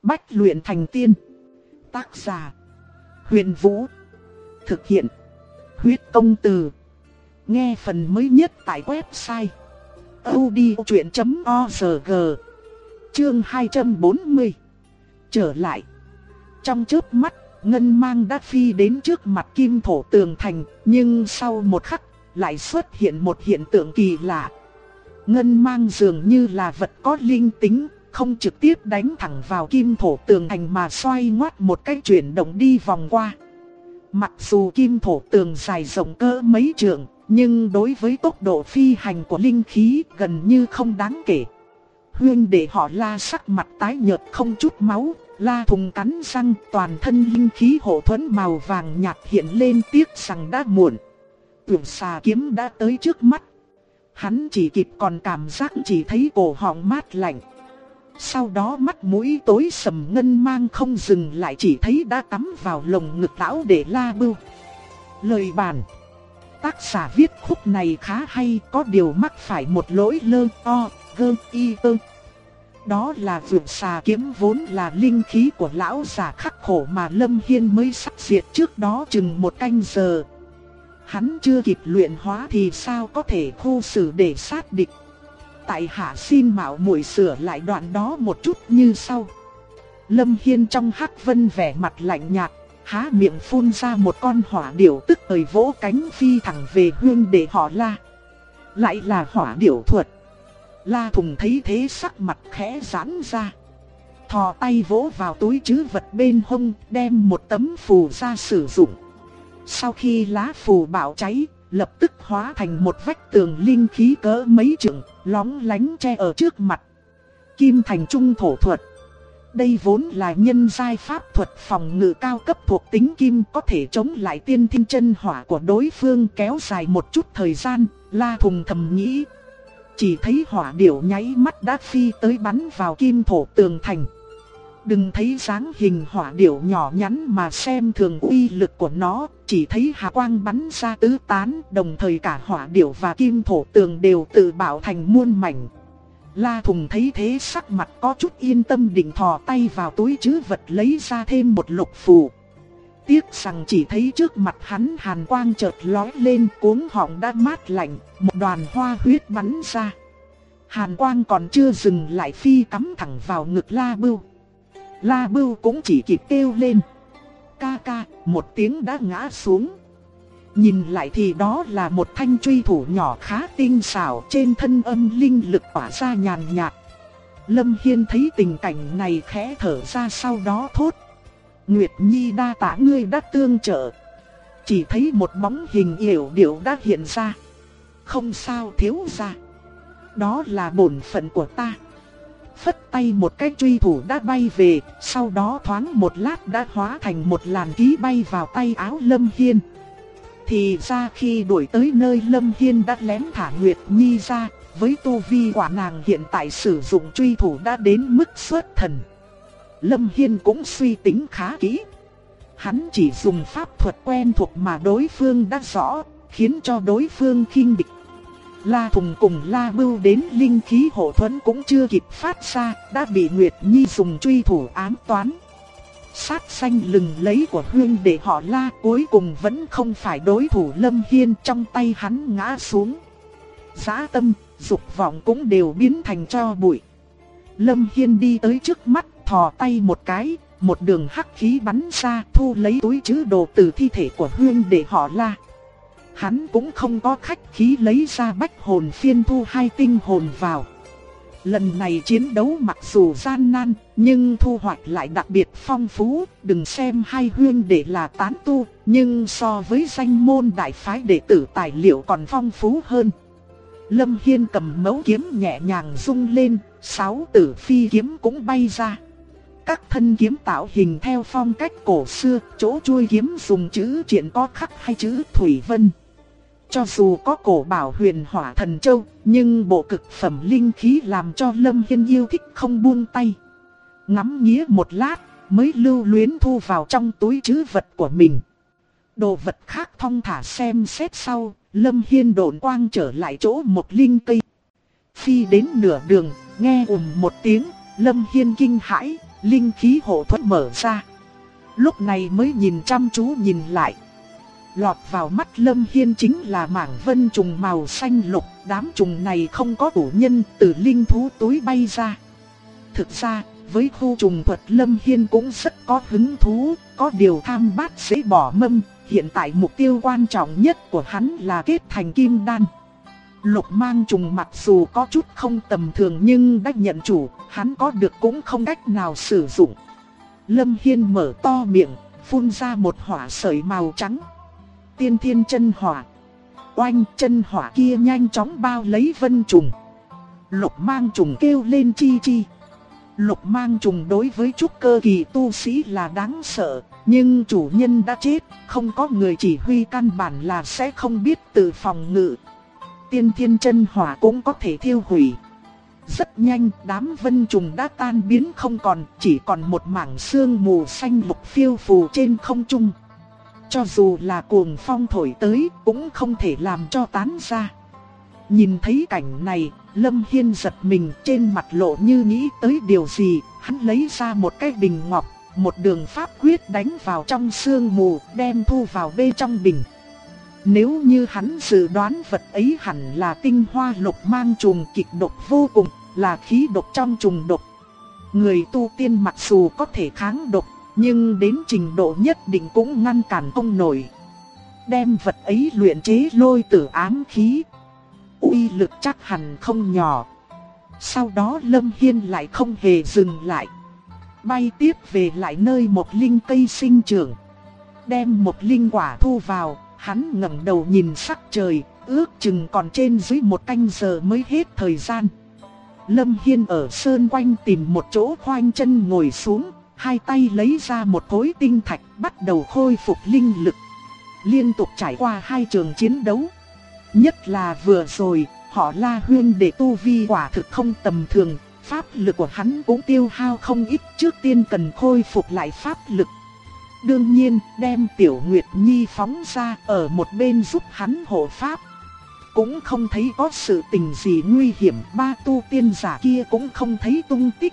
Bách luyện thành tiên. Tác giả: Huyền Vũ. Thực hiện: Huyết Công Từ. Nghe phần mới nhất tại website audiochuyện.org. Chương 240. Trở lại. Trong chớp mắt, ngân mang đã phi đến trước mặt Kim Thổ tường thành, nhưng sau một khắc lại xuất hiện một hiện tượng kỳ lạ. Ngân mang dường như là vật có linh tính, không trực tiếp đánh thẳng vào Kim Thổ tường thành mà xoay ngoắt một cách chuyển động đi vòng qua. Mặc dù Kim Thổ tường dài rộng cỡ mấy trượng, nhưng đối với tốc độ phi hành của linh khí gần như không đáng kể. Huynh đệ họ La sắc mặt tái nhợt không chút máu, La Thùng cắn răng, toàn thân linh khí hộ thuẫn màu vàng nhạt hiện lên, tiếc rằng đã muộn. Tuyển xà kiếm đã tới trước mắt. Hắn chỉ kịp còn cảm giác chỉ thấy cổ họng mát lạnh. Sau đó mắt mũi tối sầm, ngân mang không dừng lại, chỉ thấy đã cắm vào lồng ngực lão để La Bưu. Lời bàn. Tác giả viết khúc này khá hay, có điều mắc phải một lỗi lơ o, gơ, y tơ. Đó là vượt xà kiếm vốn là linh khí của lão già khắc khổ mà Lâm Hiên mới sắp diệt trước đó chừng một canh giờ. Hắn chưa kịp luyện hóa thì sao có thể khu xử để sát địch. Tại hạ xin mạo muội sửa lại đoạn đó một chút như sau. Lâm Hiên trong hắc vân vẻ mặt lạnh nhạt, há miệng phun ra một con hỏa điểu, tức thời vỗ cánh phi thẳng về huynh đệ họ La. Lại là hỏa điểu thuật. La Thùng thấy thế sắc mặt khẽ giãn ra, thò tay vỗ vào túi trữ vật bên hông, đem một tấm phù ra sử dụng. Sau khi lá phù bạo cháy, lập tức hóa thành một vách tường linh khí cỡ mấy trượng, lóng lánh che ở trước mặt. Kim Thành Trung Thổ thuật. Đây vốn là nhân giai pháp thuật phòng ngự cao cấp thuộc tính kim, có thể chống lại tiên thiên chân hỏa của đối phương kéo dài một chút thời gian. La Thùng thầm nghĩ. Chỉ thấy hỏa điểu nháy mắt đã phi tới bắn vào Kim Thổ tường thành. Đừng thấy dáng hình hỏa điểu nhỏ nhắn mà xem thường uy lực của nó, chỉ thấy hà quang bắn ra tứ tán, đồng thời cả hỏa điểu và Kim Thổ tường đều tự bạo thành muôn mảnh. La Thùng thấy thế sắc mặt có chút yên tâm, định thò tay vào túi trữ vật lấy ra thêm một lục phù. Tiếc rằng chỉ thấy trước mặt hắn hàn quang chợt lóe lên, cuống họng đã mát lạnh, một đoàn hoa huyết bắn ra. Hàn quang còn chưa dừng lại phi cắm thẳng vào ngực La Bưu. La Bưu cũng chỉ kịp kêu lên ca ca, một tiếng đã ngã xuống. Nhìn lại thì đó là một thanh truy thủ nhỏ khá tinh xảo, trên thân âm linh lực tỏa ra nhàn nhạt. Lâm Hiên thấy tình cảnh này khẽ thở ra, sau đó thốt: Nguyệt Nhi đa tạ ngươi đã tương trợ. Chỉ thấy một bóng hình yểu điệu đã hiện ra. Không sao thiếu gia, đó là bổn phận của ta. Phất tay một cái, truy thủ đã bay về, sau đó thoáng một lát đã hóa thành một làn khí bay vào tay áo Lâm Hiên. Thì ra khi đuổi tới nơi, Lâm Hiên đã lén thả Nguyệt Nhi ra. Với tu vi của nàng hiện tại, sử dụng truy thủ đã đến mức xuất thần. Lâm Hiên cũng suy tính khá kỹ. Hắn chỉ dùng pháp thuật quen thuộc mà đối phương đã rõ, khiến cho đối phương khinh địch. La Thùng cùng La Bưu đến linh khí hộ thuẫn cũng chưa kịp phát ra, đã bị Nguyệt Nhi dùng truy thủ ám toán. Sát sanh lừng lấy của huynh đệ họ La cuối cùng vẫn không phải đối thủ Lâm Hiên, trong tay hắn ngã xuống. Dã tâm, dục vọng cũng đều biến thành tro bụi. Lâm Hiên đi tới trước mắt, thò tay một cái, một đường hắc khí bắn ra, thu lấy túi trữ đồ từ thi thể của huynh đệ họ La. Hắn cũng không có khách khí lấy ra bách hồn phiên, thu 2 tinh hồn vào. Lần này chiến đấu mặc dù gian nan, nhưng thu hoạch lại đặc biệt phong phú. Đừng xem hai huynh đệ là tán tu, nhưng so với danh môn đại phái đệ tử tài liệu còn phong phú hơn. Lâm Hiên cầm mấu kiếm nhẹ nhàng rung lên, 6 tử phi kiếm cũng bay ra. Các thân kiếm tạo hình theo phong cách cổ xưa, chỗ chuôi kiếm dùng chữ triện có khắc hai chữ Thủy Vân. Cho dù có cổ bảo huyền hỏa thần châu, nhưng bộ cực phẩm linh khí làm cho Lâm Hiên yêu thích không buông tay. Ngắm nghía một lát, mới lưu luyến thu vào trong túi trữ vật của mình. Đồ vật khác thong thả xem xét sau, Lâm Hiên độn quang trở lại chỗ một linh cây. Phi đến nửa đường, nghe một tiếng, Lâm Hiên kinh hãi, linh khí hộ thuẫn mở ra. Lúc này mới nhìn chăm chú nhìn lại. Lọt vào mắt Lâm Hiên chính là mảng vân trùng màu xanh lục. Đám trùng này không có chủ nhân, từ linh thú túi bay ra. Thực ra, với khu trùng thuật Lâm Hiên cũng rất có hứng thú. Có điều tham bát dễ bỏ mâm. Hiện tại mục tiêu quan trọng nhất của hắn là kết thành kim đan. Lục mang trùng mặc dù có chút không tầm thường nhưng đã nhận chủ, hắn có được cũng không cách nào sử dụng. Lâm Hiên mở to miệng, phun ra một hỏa sợi màu trắng. Tiên thiên chân hỏa. Oanh, chân hỏa kia nhanh chóng bao lấy vân trùng. Lục mang trùng kêu lên chi chi. Lục mang trùng đối với trúc cơ kỳ tu sĩ là đáng sợ, nhưng chủ nhân đã chết, không có người chỉ huy căn bản là sẽ không biết tự phòng ngự. Tiên thiên chân hỏa cũng có thể thiêu hủy. Rất nhanh, đám vân trùng đã tan biến không còn, chỉ còn một mảng sương mù xanh lục phiêu phù trên không trung. Cho dù là cuồng phong thổi tới, cũng không thể làm cho tán ra. Nhìn thấy cảnh này, Lâm Hiên giật mình, trên mặt lộ như nghĩ tới điều gì. Hắn lấy ra một cái bình ngọc, một đường pháp quyết đánh vào trong sương mù, đem thu vào bên trong bình. Nếu như hắn dự đoán vật ấy hẳn là tinh hoa lục mang trùng kịch độc vô cùng, là khí độc trong trùng độc. Người tu tiên mặc dù có thể kháng độc, nhưng đến trình độ nhất định cũng ngăn cản không nổi. Đem vật ấy luyện chế lôi tử ám khí, uy lực chắc hẳn không nhỏ. Sau đó Lâm Hiên lại không hề dừng lại, bay tiếp về lại nơi một linh cây sinh trưởng. Đem một linh quả thu vào, hắn ngẩng đầu nhìn sắc trời, ước chừng còn trên dưới một canh giờ mới hết thời gian. Lâm Hiên ở sơn quanh tìm một chỗ khoanh chân ngồi xuống, hai tay lấy ra một khối tinh thạch, bắt đầu khôi phục linh lực. Liên tục trải qua hai trường chiến đấu, nhất là vừa rồi, họ La Huyên để tu vi quả thực không tầm thường, pháp lực của hắn cũng tiêu hao không ít, trước tiên cần khôi phục lại pháp lực. Đương nhiên, đem Tiểu Nguyệt Nhi phóng ra ở một bên giúp hắn hộ pháp. Cũng không thấy có sự tình gì nguy hiểm, ba tu tiên giả kia cũng không thấy tung tích.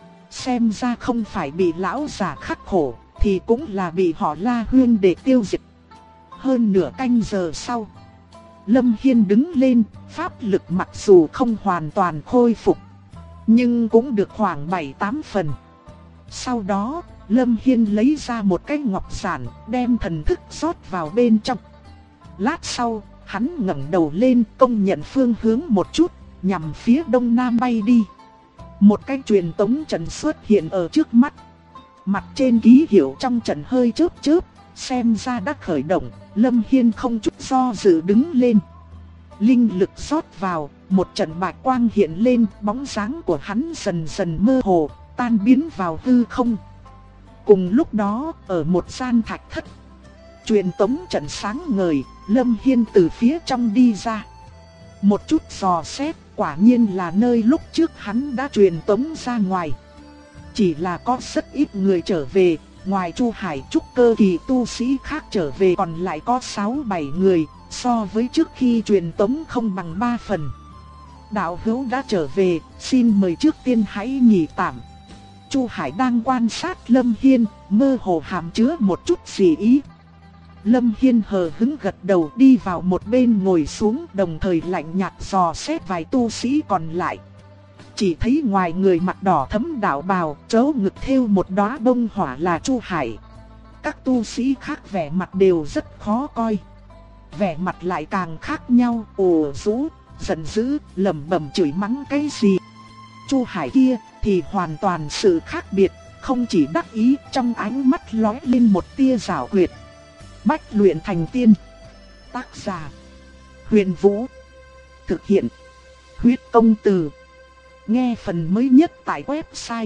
Xem ra không phải bị lão giả khắc khổ, thì cũng là bị họ La Huyên để tiêu diệt. Hơn nửa canh giờ sau, Lâm Hiên đứng lên, pháp lực mặc dù không hoàn toàn khôi phục, nhưng cũng được khoảng 7-8 phần. Sau đó, Lâm Hiên lấy ra một cái ngọc giản, đem thần thức rót vào bên trong. Lát sau, hắn ngẩng đầu lên, công nhận phương hướng một chút, nhằm phía đông nam bay đi. Một cái truyền tống trận xuất hiện ở trước mắt. Mặt trên ký hiệu trong trận hơi chớp chớp, xem ra đã khởi động. Lâm Hiên không chút do dự đứng lên. Linh lực rót vào, một trận bạch quang hiện lên, bóng dáng của hắn dần dần mơ hồ, tan biến vào hư không. Cùng lúc đó, ở một gian thạch thất, truyền tống trận sáng ngời, Lâm Hiên từ phía trong đi ra. Một chút dò xét, quả nhiên là nơi lúc trước hắn đã truyền tống ra ngoài. Chỉ là có rất ít người trở về, ngoài Chu Hải trúc cơ kỳ tu sĩ khác trở về còn lại có 6-7 người, so với trước khi truyền tống không bằng 3 phần. Đạo hữu đã trở về, xin mời trước tiên hãy nghỉ tạm. Chu Hải đang quan sát Lâm Hiên, mơ hồ hàm chứa một chút gì ý. Lâm Hiên hờ hững gật đầu, đi vào một bên ngồi xuống, đồng thời lạnh nhạt dò xét vài tu sĩ còn lại. Chỉ thấy ngoài người mặc đỏ thẫm đạo bào, chỗ ngực thêu một đóa bông hỏa là Chu Hải. Các tu sĩ khác vẻ mặt đều rất khó coi. Vẻ mặt lại càng khác nhau, ồ rũ, giận dữ, lẩm bẩm chửi mắng cái gì. Chu Hải kia thì hoàn toàn sự khác biệt, không chỉ đắc ý, trong ánh mắt lóe lên một tia giảo quyệt. Bách luyện thành tiên. Tác giả: Huyền Vũ. Thực hiện: Huyết Công Từ. Nghe phần mới nhất tại website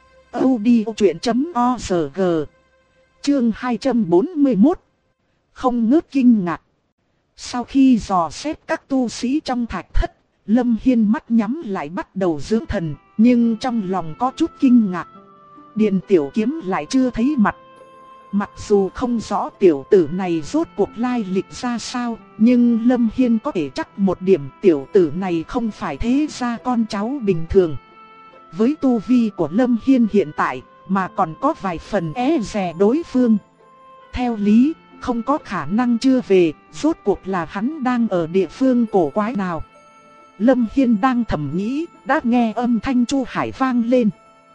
audiochuyện.org. Chương 241. Không ngớt kinh ngạc. Sau khi dò xét các tu sĩ trong thạch thất, Lâm Hiên mắt nhắm lại bắt đầu dưỡng thần, nhưng trong lòng có chút kinh ngạc. Điền Tiểu Kiếm lại chưa thấy mặt. Mặc dù không rõ tiểu tử này rốt cuộc lai lịch ra sao, nhưng Lâm Hiên có thể chắc một điểm, tiểu tử này không phải thế gia con cháu bình thường. Với tu vi của Lâm Hiên hiện tại, mà còn có vài phần e dè đối phương. Theo lý, không có khả năng chưa về, rốt cuộc là hắn đang ở địa phương cổ quái nào. Lâm Hiên đang thầm nghĩ, đã nghe âm thanh Chu Hải vang lên.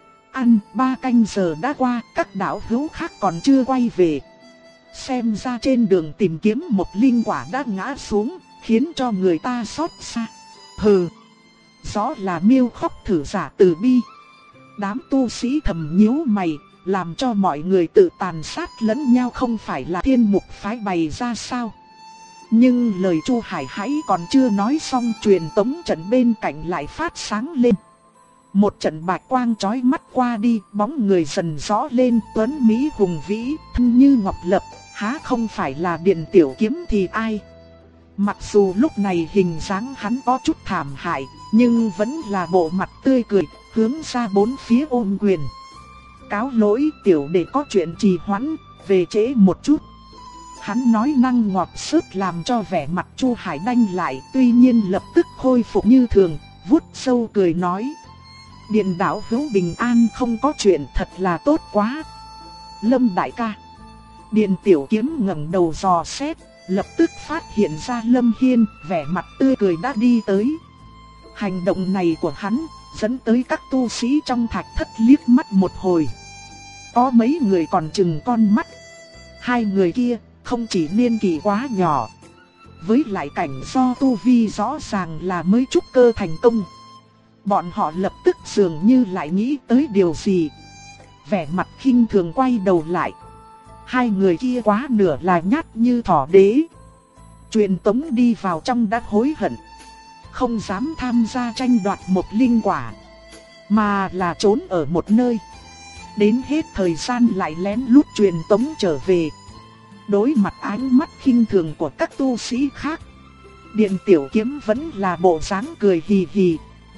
3 canh giờ đã qua, các đạo hữu khác còn chưa quay về. Xem ra trên đường tìm kiếm một linh quả đã ngã xuống, khiến cho người ta xót xa. Hừ, rõ là miêu khóc thử giả từ bi. Đám tu sĩ thầm nhíu mày, làm cho mọi người tự tàn sát lẫn nhau không phải là thiên mục phái bày ra sao. Nhưng lời Chu Hải hãy còn chưa nói xong, truyền tống trận bên cạnh lại phát sáng lên. Một trận bạch quang chói mắt qua đi, bóng người dần rõ lên, tuấn mỹ hùng vĩ, thân như ngọc lập, há không phải là Điện Tiểu Kiếm thì ai. Mặc dù lúc này hình dáng hắn có chút thảm hại, nhưng vẫn là bộ mặt tươi cười, hướng ra bốn phía ôm quyền. Cáo lỗi tiểu đệ có chuyện trì hoãn, về trễ một chút. Hắn nói năng ngọt xớt làm cho vẻ mặt Chu Hải đanh lại, tuy nhiên lập tức khôi phục như thường, vuốt sâu cười nói. Điện đạo hữu bình an không có chuyện, thật là tốt quá. Lâm đại ca. Điện Tiểu Kiếm ngẩng đầu dò xét, lập tức phát hiện ra Lâm Hiên, vẻ mặt tươi cười đã đi tới. Hành động này của hắn dẫn tới các tu sĩ trong thạch thất liếc mắt một hồi. Có mấy người còn chừng con mắt. Hai người kia không chỉ niên kỷ quá nhỏ, với lại cảnh do tu vi rõ ràng là mới trúc cơ thành công. Bọn họ lập tức dường như lại nghĩ tới điều gì, vẻ mặt khinh thường quay đầu lại. Hai người kia quá nửa là nhát như thỏ đế. Truyền tống đi vào trong đã hối hận, không dám tham gia tranh đoạt một linh quả, mà là trốn ở một nơi. Đến hết thời gian lại lén lút truyền tống trở về. Đối mặt ánh mắt khinh thường của các tu sĩ khác, Điện Tiểu Kiếm vẫn là bộ dáng cười hì hì.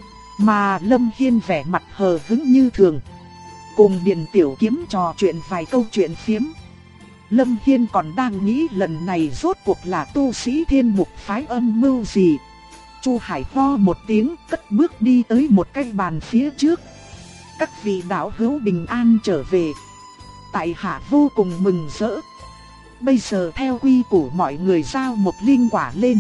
Mà Lâm Hiên vẻ mặt hờ hững như thường, cùng Điện Tiểu Kiếm trò chuyện vài câu chuyện phiếm. Lâm Hiên còn đang nghĩ lần này rốt cuộc là tu sĩ thiên mục phái âm mưu gì. Chu Hải ho một tiếng, cất bước đi tới một cái bàn phía trước. Các vị đạo hữu bình an trở về, tại hạ vô cùng mừng rỡ. Bây giờ theo quy củ mọi người giao một linh quả lên.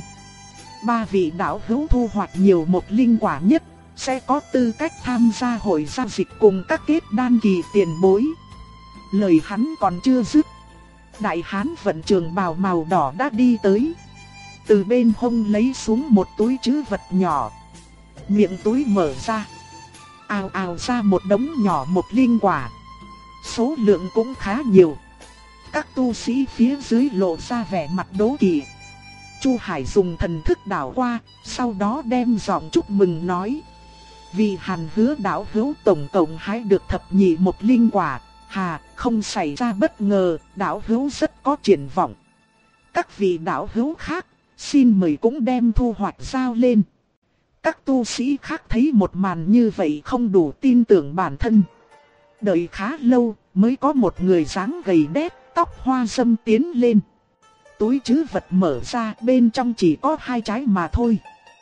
3 vị đạo hữu thu hoạch nhiều một linh quả nhất sẽ có tư cách tham gia hội giao dịch cùng các kết đan kỳ tiền bối. Lời hắn còn chưa dứt, đại hán vận trường bào màu đỏ đã đi tới. Từ bên hông lấy xuống một túi trữ vật nhỏ. Miệng túi mở ra, ào ào ra một đống nhỏ một linh quả. Số lượng cũng khá nhiều. Các tu sĩ phía dưới lộ ra vẻ mặt đố kỵ. Chu Hải dùng thần thức đảo qua, sau đó đem giọng chúc mừng nói. Vì Hàn Hứa đạo hữu tổng cộng hái được thập nhị một linh quả. Hà, không xảy ra bất ngờ, đạo hữu rất có triển vọng. Các vị đạo hữu khác, xin mời cũng đem thu hoạch giao lên. Các tu sĩ khác thấy một màn như vậy không đủ tin tưởng bản thân. Đợi khá lâu, mới có một người dáng gầy đét, tóc hoa râm tiến lên. Túi trữ vật mở ra, bên trong chỉ có 2 trái mà thôi.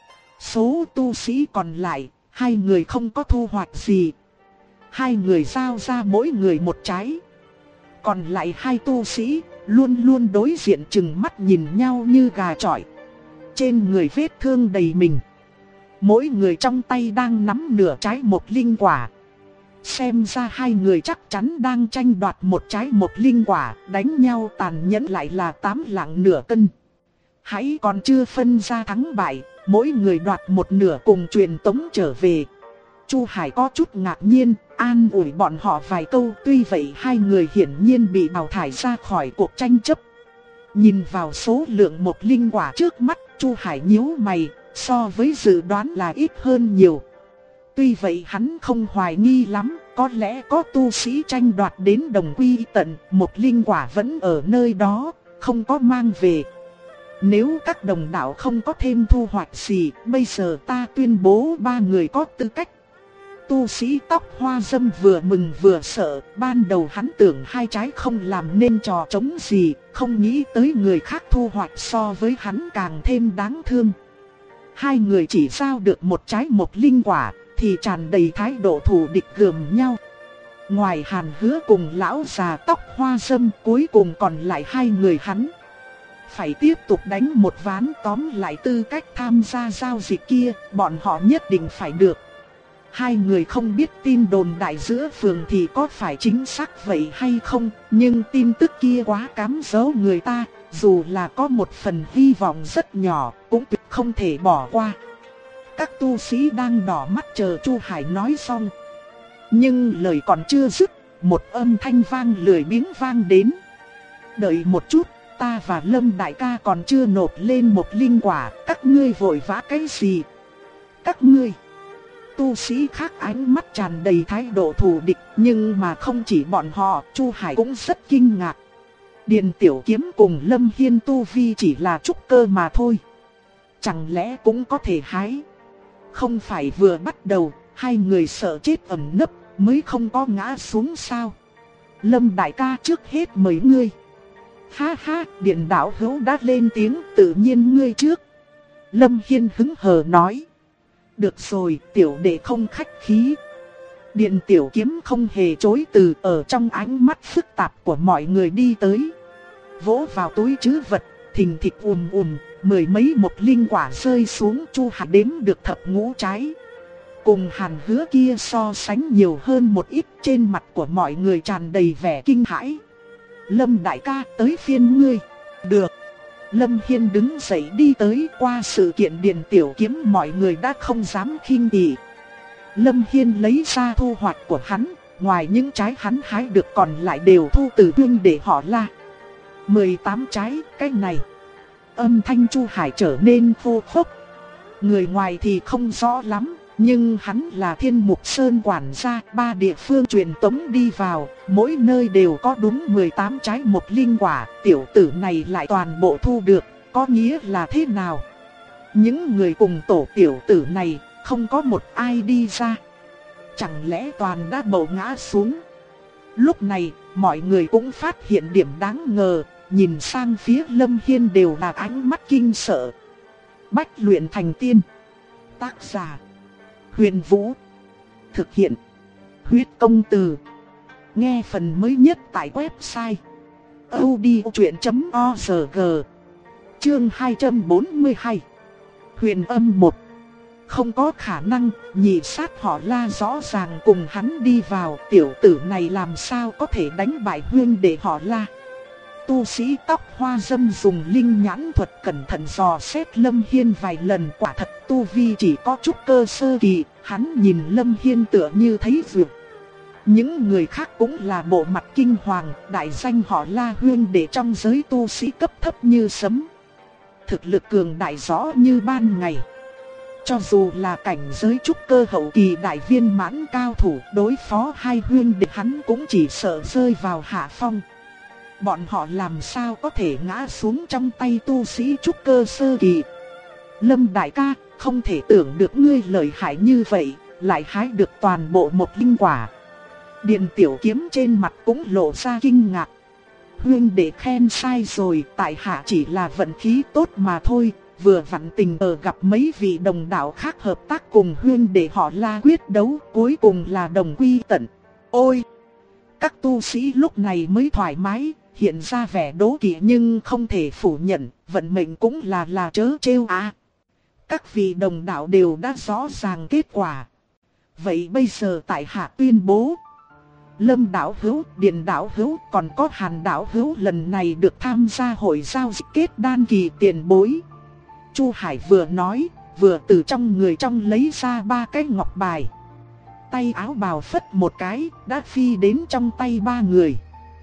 Số tu sĩ còn lại, 2 người không có thu hoạch gì. 2 người giao ra mỗi người 1 trái. Còn lại 2 tu sĩ, luôn luôn đối diện chừng mắt nhìn nhau như gà chọi. Trên người vết thương đầy mình. Mỗi người trong tay đang nắm nửa trái một linh quả. Xem ra 2 người chắc chắn đang tranh đoạt 1 trái một linh quả, đánh nhau tàn nhẫn lại là 8 lạng nửa cân. Hãy còn chưa phân ra thắng bại, mỗi người đoạt một nửa cùng truyền tống trở về. Chu Hải có chút ngạc nhiên, an ủi bọn họ vài câu, tuy vậy 2 người hiển nhiên bị đào thải ra khỏi cuộc tranh chấp. Nhìn vào số lượng một linh quả trước mắt, Chu Hải nhíu mày, so với dự đoán là ít hơn nhiều. Tuy vậy hắn không hoài nghi lắm, có lẽ có tu sĩ tranh đoạt đến đồng quy tận, một linh quả vẫn ở nơi đó, không có mang về. Nếu các đồng đạo không có thêm thu hoạch gì, bây giờ ta tuyên bố 3 người có tư cách. Tu sĩ tóc hoa râm vừa mừng vừa sợ, ban đầu hắn tưởng 2 trái không làm nên trò trống gì, không nghĩ tới người khác thu hoạch so với hắn càng thêm đáng thương. 2 người chỉ giao được 1 trái một linh quả, thì tràn đầy thái độ thù địch gườm nhau. Ngoài Hàn Hứa cùng lão già tóc hoa râm, cuối cùng còn lại hai người hắn. Phải tiếp tục đánh một ván tóm lại tư cách tham gia giao dịch kia, bọn họ nhất định phải được. Hai người không biết tin đồn đại giữa phường thì có phải chính xác vậy hay không, nhưng tin tức kia quá cám dỗ người ta, dù là có một phần hy vọng rất nhỏ, cũng tuyệt không thể bỏ qua. Các tu sĩ đang đỏ mắt chờ Chu Hải nói xong. Nhưng lời còn chưa dứt, một âm thanh vang lười biếng vang đến. Đợi một chút, ta và Lâm đại ca còn chưa nộp lên một linh quả, các ngươi vội vã cái gì? Các ngươi. Tu sĩ khác ánh mắt tràn đầy thái độ thù địch, nhưng mà không chỉ bọn họ, Chu Hải cũng rất kinh ngạc. Điền Tiểu Kiếm cùng Lâm Hiên tu vi chỉ là trúc cơ mà thôi. Chẳng lẽ cũng có thể hái? Không phải vừa bắt đầu, hai người sợ chết ẩn nấp mới không có ngã xuống sao? Lâm đại ca trước hết mời ngươi. Ha ha, Điện đạo hữu đã lên tiếng, tự nhiên ngươi trước. Lâm Hiên hứng hờ nói. Được rồi, tiểu đệ không khách khí. Điện Tiểu Kiếm không hề chối từ, ở trong ánh mắt phức tạp của mọi người đi tới. Vỗ vào túi trữ vật, thình thịch mười mấy một linh quả rơi xuống. Chu Hải đếm được thập ngũ trái. Cùng Hàn Hứa kia so sánh nhiều hơn một ít, trên mặt của mọi người tràn đầy vẻ kinh hãi. Lâm đại ca, tới phiên ngươi. Được. Lâm Hiên đứng dậy đi tới. Qua sự kiện Điền Tiểu Kiếm, mọi người đã không dám khinh bỉ. Lâm Hiên lấy ra thu hoạch của hắn, ngoài những trái hắn hái được còn lại đều thu từ huynh đệ họ La. 18 trái, cái này. Âm thanh Chu Hải trở nên khô khốc. Người ngoài thì không rõ lắm, nhưng hắn là Thiên Mục Sơn quản gia, 3 địa phương truyền tống đi vào, mỗi nơi đều có đúng 18 trái một linh quả, tiểu tử này lại toàn bộ thu được, có nghĩa là thế nào? Những người cùng tổ tiểu tử này, không có một ai đi ra. Chẳng lẽ toàn đã bầu ngã xuống? Lúc này, mọi người cũng phát hiện điểm đáng ngờ, nhìn sang phía Lâm Hiên đều là ánh mắt kinh sợ. Bách luyện thành tiên. Tác giả Huyền Vũ. Thực hiện Huyết Công Từ. Nghe phần mới nhất tại website audiochuyện.org. Chương 242. Huyền âm 1. Không có khả năng, nhị sát họ La rõ ràng cùng hắn đi vào, tiểu tử này làm sao có thể đánh bại huynh đệ họ La. Tu sĩ tóc hoa râm dùng linh nhãn thuật cẩn thận dò xét Lâm Hiên vài lần, quả thật tu vi chỉ có chút cơ sơ kỳ, hắn nhìn Lâm Hiên tựa như thấy vượt. Những người khác cũng là bộ mặt kinh hoàng, đại danh họ La huynh đệ trong giới tu sĩ cấp thấp như sấm. Thực lực cường đại rõ như ban ngày. Cho dù là cảnh giới trúc cơ hậu kỳ đại viên mãn cao thủ, đối phó hai huynh đệ hắn cũng chỉ sợ rơi vào hạ phong. Bọn họ làm sao có thể ngã xuống trong tay tu sĩ trúc cơ sơ kỳ. Lâm đại ca, không thể tưởng được ngươi lợi hại như vậy, lại hái được toàn bộ một linh quả. Điền Tiểu Kiếm trên mặt cũng lộ ra kinh ngạc. Huynh đệ khen sai rồi, tại hạ chỉ là vận khí tốt mà thôi. Vừa vặn tình gặp mấy vị đồng đạo khác hợp tác cùng huynh đệ họ La quyết đấu, cuối cùng là đồng quy tận. Ôi! Các tu sĩ lúc này mới thoải mái, hiện ra vẻ đố kỵ nhưng không thể phủ nhận, vận mệnh cũng là trớ trêu à. Các vị đồng đạo đều đã rõ ràng kết quả. Vậy bây giờ tại hạ tuyên bố, Lâm đạo hữu, Điền đạo hữu, còn có Hàn đạo hữu lần này được tham gia hội giao dịch kết đan kỳ tiền bối. Chu Hải vừa nói, vừa từ trong người trong lấy ra 3 cái ngọc bài. Tay áo bào phất một cái, đã phi đến trong tay 3 người.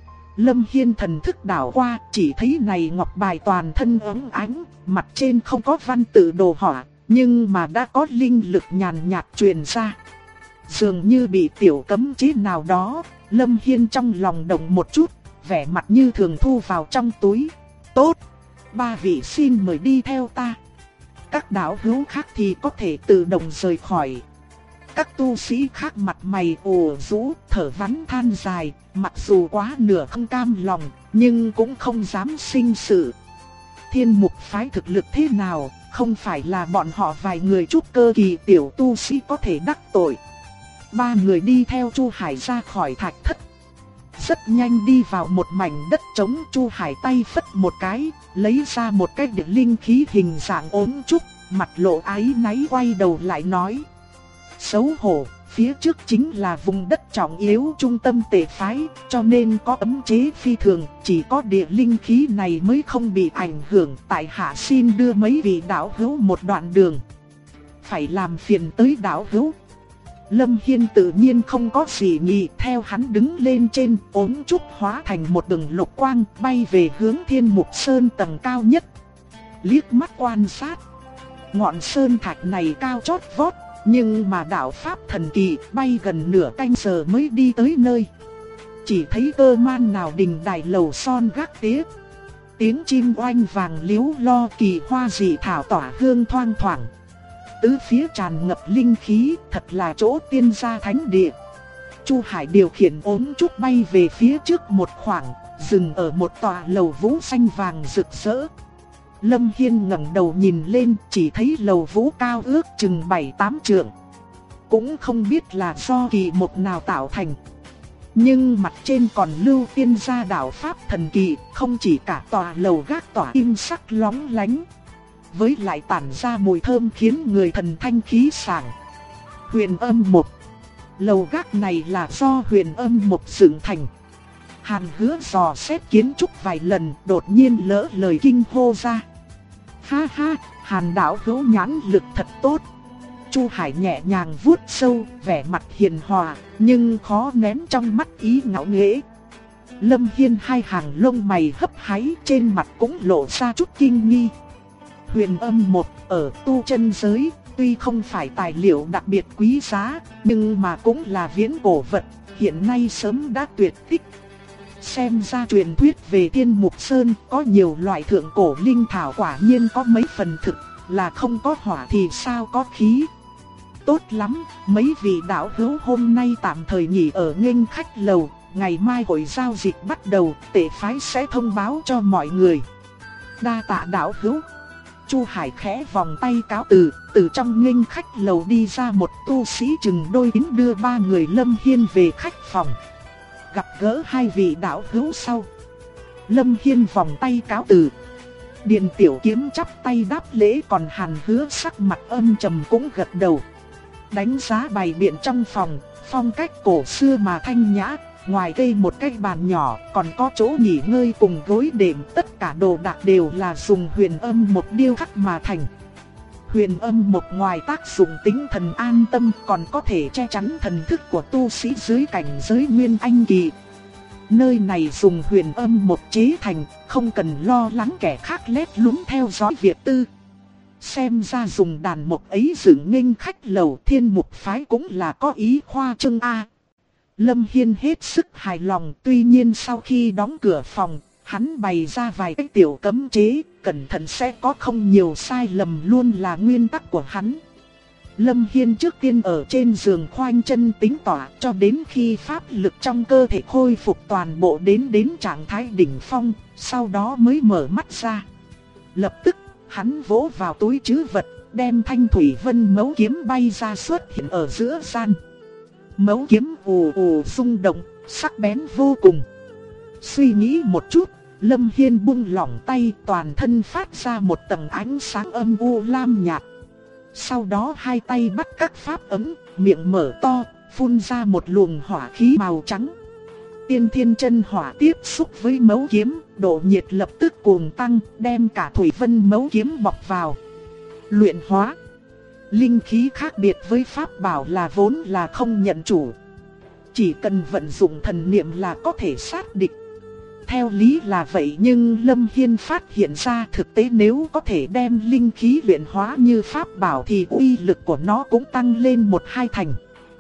Lâm Hiên thần thức đảo qua, chỉ thấy này ngọc bài toàn thân óng ánh, mặt trên không có văn tự đồ họa, nhưng mà đã có linh lực nhàn nhạt truyền ra. Dường như bị tiểu cấm chế nào đó, Lâm Hiên trong lòng động một chút, vẻ mặt như thường thu vào trong túi. Tốt! 3 vị xin mời đi theo ta. Các đạo hữu khác thì có thể tự động rời khỏi. Các tu sĩ khác mặt mày ủ rũ, thở vắn than dài, mặc dù quá nửa không cam lòng, nhưng cũng không dám sinh sự. Thiên Mục phái thực lực thế nào, không phải là bọn họ vài người trúc cơ kỳ tiểu tu sĩ có thể đắc tội. ba người đi theo Chu Hải ra khỏi thạch thất. Rất nhanh đi vào một mảnh đất trống, Chu Hải tay phất một cái, lấy ra một cái địa linh khí hình dạng ốm trúc, mặt lộ áy náy quay đầu lại nói. Xấu hổ, phía trước chính là vùng đất trọng yếu trung tâm tề phái, cho nên có cấm chế phi thường, chỉ có địa linh khí này mới không bị ảnh hưởng. Tại hạ xin đưa mấy vị đạo hữu một đoạn đường. Phải làm phiền tới đạo hữu. Lâm Hiên tự nhiên không có gì nhị, theo hắn đứng lên trên, ốm trúc hóa thành một đường lục quang bay về hướng Thiên Mục Sơn tầng cao nhất. Liếc mắt quan sát, ngọn sơn thạch này cao chót vót, nhưng mà đạo pháp thần kỳ, bay gần nửa canh giờ mới đi tới nơi. Chỉ thấy cơ man nào đình đài lầu son gác tía, tiếng chim oanh vàng líu lo, kỳ hoa dị thảo tỏa hương thoang thoảng. Tứ phía tràn ngập linh khí, thật là chỗ tiên gia thánh địa. Chu Hải điều khiển ốm trúc bay về phía trước một khoảng, dừng ở một tòa lầu vũ xanh vàng rực rỡ. Lâm Hiên ngẩng đầu nhìn lên, chỉ thấy lầu vũ cao ước chừng 7-8 trượng. Cũng không biết là do kỳ mộc nào tạo thành, nhưng mặt trên còn lưu tiên gia đạo pháp thần kỳ, không chỉ cả tòa lầu gác tỏa kim sắc lóng lánh, với lại tản ra mùi thơm khiến người thần thanh khí sảng. Huyền Âm Mộc. Lầu gác này là do Huyền Âm Mộc dựng thành. Hàn Hứa dò xét kiến trúc vài lần, đột nhiên lỡ lời kinh hô ra. Ha ha, Hàn đạo hữu nhãn lực thật tốt. Chu Hải nhẹ nhàng vuốt sâu, vẻ mặt hiền hòa, nhưng khó nén trong mắt ý ngạo nghễ. Lâm Hiên hai hàng lông mày hấp háy, trên mặt cũng lộ ra chút kinh nghi. Huyền Âm Mộc ở tu chân giới, tuy không phải tài liệu đặc biệt quý giá, nhưng mà cũng là viễn cổ vật, hiện nay sớm đã tuyệt tích. Xem ra truyền thuyết về Thiên Mục Sơn có nhiều loại thượng cổ linh thảo quả nhiên có mấy phần thực, là không có hỏa thì sao có khí. Tốt lắm, mấy vị đạo hữu hôm nay tạm thời nghỉ ở nghênh khách lầu, ngày mai hội giao dịch bắt đầu, tệ phái sẽ thông báo cho mọi người. Đa tạ đạo hữu. Chu Hải khẽ vòng tay cáo từ, từ trong nghênh khách lầu đi ra một tu sĩ chừng đôi kín đưa ba người Lâm Hiên về khách phòng. Gặp gỡ hai vị đạo hữu sau, Lâm Hiên vòng tay cáo từ. Điền Tiểu Kiếm chắp tay đáp lễ, còn Hàn Hứa sắc mặt âm trầm cũng gật đầu. Đánh giá bày biện trong phòng, phong cách cổ xưa mà thanh nhã, ngoài cây một cái bàn nhỏ, còn có chỗ nghỉ ngơi cùng gối đệm, tất cả đồ đạc đều là dùng Huyền Âm Mộc điêu khắc mà thành. Huyền Âm Mộc ngoài tác dụng tính thần an tâm, còn có thể che chắn thần thức của tu sĩ dưới cảnh giới Nguyên Anh kỳ. Nơi này dùng Huyền Âm Mộc chế thành, không cần lo lắng kẻ khác lét lúng theo dõi việc tư. Xem ra dùng đàn mộc ấy dựng nghênh khách lầu Thiên Mục phái cũng là có ý khoa trương a. Lâm Hiên hết sức hài lòng, tuy nhiên sau khi đóng cửa phòng, hắn bày ra vài cái tiểu cấm chế, cẩn thận sẽ có không nhiều sai lầm luôn là nguyên tắc của hắn. Lâm Hiên trước tiên ở trên giường khoanh chân tính tỏa cho đến khi pháp lực trong cơ thể khôi phục toàn bộ đến trạng thái đỉnh phong, sau đó mới mở mắt ra. Lập tức, hắn vỗ vào túi trữ vật, đem thanh thủy vân mấu kiếm bay ra xuất hiện ở giữa gian. Mấu kiếm ù ù rung động, sắc bén vô cùng. Suy nghĩ một chút, Lâm Hiên buông lỏng tay, toàn thân phát ra một tầng ánh sáng âm u lam nhạt. Sau đó hai tay bắt các pháp ấm, miệng mở to, phun ra một luồng hỏa khí màu trắng. Tiên Thiên Chân Hỏa tiếp xúc với mấu kiếm, độ nhiệt lập tức cuồng tăng, đem cả thủy vân mấu kiếm bọc vào. Luyện hóa. Linh khí khác biệt với pháp bảo là vốn là không nhận chủ. Chỉ cần vận dụng thần niệm là có thể sát địch. Theo lý là vậy, nhưng Lâm Hiên phát hiện ra thực tế nếu có thể đem linh khí luyện hóa như pháp bảo thì uy lực của nó cũng tăng lên 1-2 thành.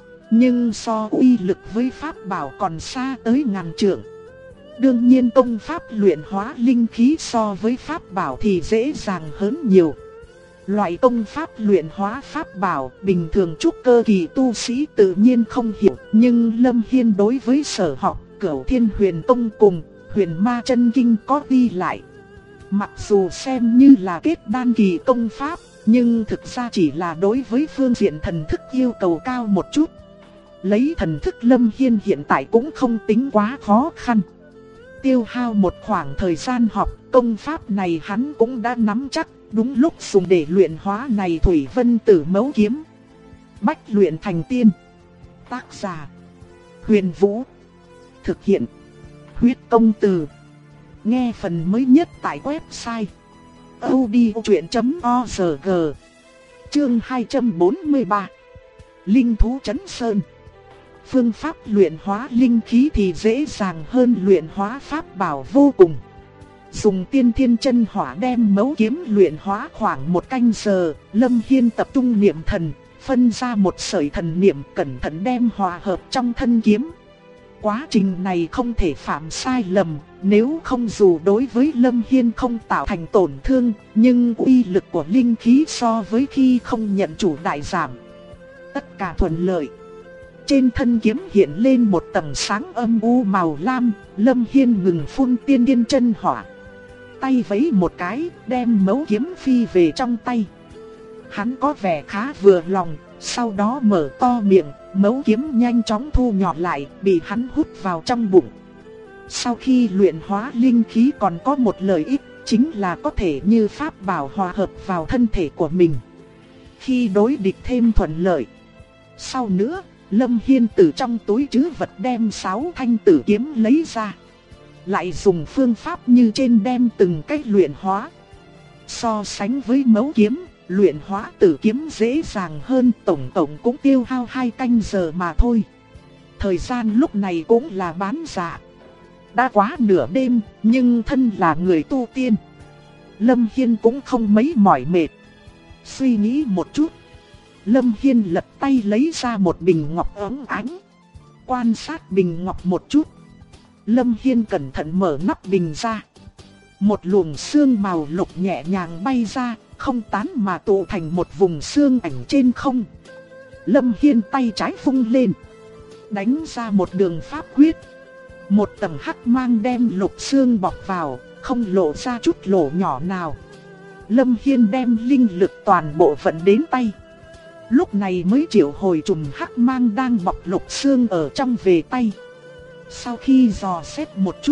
Nhưng so uy lực với pháp bảo còn xa tới ngàn trượng. Đương nhiên công pháp luyện hóa linh khí so với pháp bảo thì dễ dàng hơn nhiều. Loại công pháp luyện hóa pháp bảo bình thường trúc cơ kỳ tu sĩ tự nhiên không hiểu, nhưng Lâm Hiên đối với sở học Cửu Thiên Huyền Tông cùng Huyền Ma Chân Kinh có ghi lại. Mặc dù xem như là kết đan kỳ công pháp, nhưng thực ra chỉ là đối với phương diện thần thức yêu cầu cao một chút. lấy thần thức Lâm Hiên hiện tại cũng không tính quá khó khăn. Tiêu hao một khoảng thời gian học, công pháp này hắn cũng đã nắm chắc, đúng lúc dùng để luyện hóa này Thủy Vân Tử Mấu Kiếm. Bách luyện thành tiên. Tác giả: Huyền Vũ. Thực hiện: Huyết Công Từ. Nghe phần mới nhất tại website audiochuyện.org. Chương 243. Linh thú trấn sơn. Phương pháp luyện hóa linh khí thì dễ dàng hơn luyện hóa pháp bảo vô cùng. Dùng tiên thiên chân hỏa đem mấu kiếm luyện hóa khoảng 1 canh giờ, Lâm Hiên tập trung niệm thần, phân ra một sợi thần niệm cẩn thận đem hòa hợp trong thân kiếm. Quá trình này không thể phạm sai lầm, nếu không dù đối với Lâm Hiên không tạo thành tổn thương, nhưng uy lực của linh khí so với khi không nhận chủ đại giảm. Tất cả thuận lợi. Trên thân kiếm hiện lên một tầng sáng âm u màu lam, Lâm Hiên ngừng phun tiên thiên chân hỏa. Tay vẫy một cái, đem mấu kiếm phi về trong tay. Hắn có vẻ khá vừa lòng, sau đó mở to miệng, mấu kiếm nhanh chóng thu nhỏ lại, bị hắn hút vào trong bụng. Sau khi luyện hóa linh khí còn có một lợi ích, chính là có thể như pháp bảo hòa hợp vào thân thể của mình. Khi đối địch thêm thuận lợi. Sau nữa, Lâm Hiên từ trong túi trữ vật đem 6 thanh tử kiếm lấy ra. Lại dùng phương pháp như trên đem từng cách luyện hóa. So sánh với mấu kiếm, luyện hóa tử kiếm dễ dàng hơn, tổng cũng tiêu hao 2 canh giờ mà thôi. Thời gian lúc này cũng là bán dạ. Đã quá nửa đêm, nhưng thân là người tu tiên, Lâm Hiên cũng không mấy mỏi mệt. Suy nghĩ một chút, Lâm Hiên lật tay lấy ra một bình ngọc óng ánh. Quan sát bình ngọc một chút, Lâm Hiên cẩn thận mở nắp bình ra. Một luồng sương màu lục nhẹ nhàng bay ra, không tán mà tụ thành một vùng sương ảnh trên không. Lâm Hiên tay trái vung lên, đánh ra một đường pháp quyết. Một tầng hắc mang đem lục sương bọc vào, không lộ ra chút lỗ nhỏ nào. Lâm Hiên đem linh lực toàn bộ vận đến tay. Lúc này mới triệu hồi trùm hắc mang đang bọc lục xương ở trong về tay. Sau khi dò xét một chút,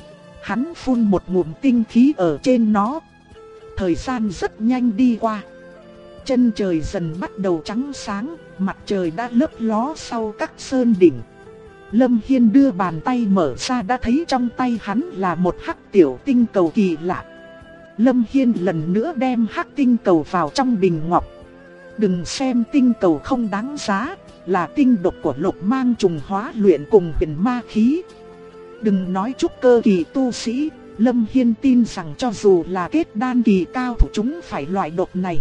hắn phun một ngụm tinh khí ở trên nó. Thời gian rất nhanh đi qua. Chân trời dần bắt đầu trắng sáng, mặt trời đã lấp ló sau các sơn đỉnh. Lâm Hiên đưa bàn tay mở ra đã thấy trong tay hắn là một hắc tiểu tinh cầu kỳ lạ. Lâm Hiên lần nữa đem hắc tinh cầu vào trong bình ngọc. Đừng xem tinh cầu không đáng giá, là tinh độc của Lục Mang trùng hóa luyện cùng huyền ma khí. Đừng nói trúc cơ kỳ tu sĩ, Lâm Hiên tin rằng cho dù là kết đan kỳ cao thủ chúng phải loại độc này.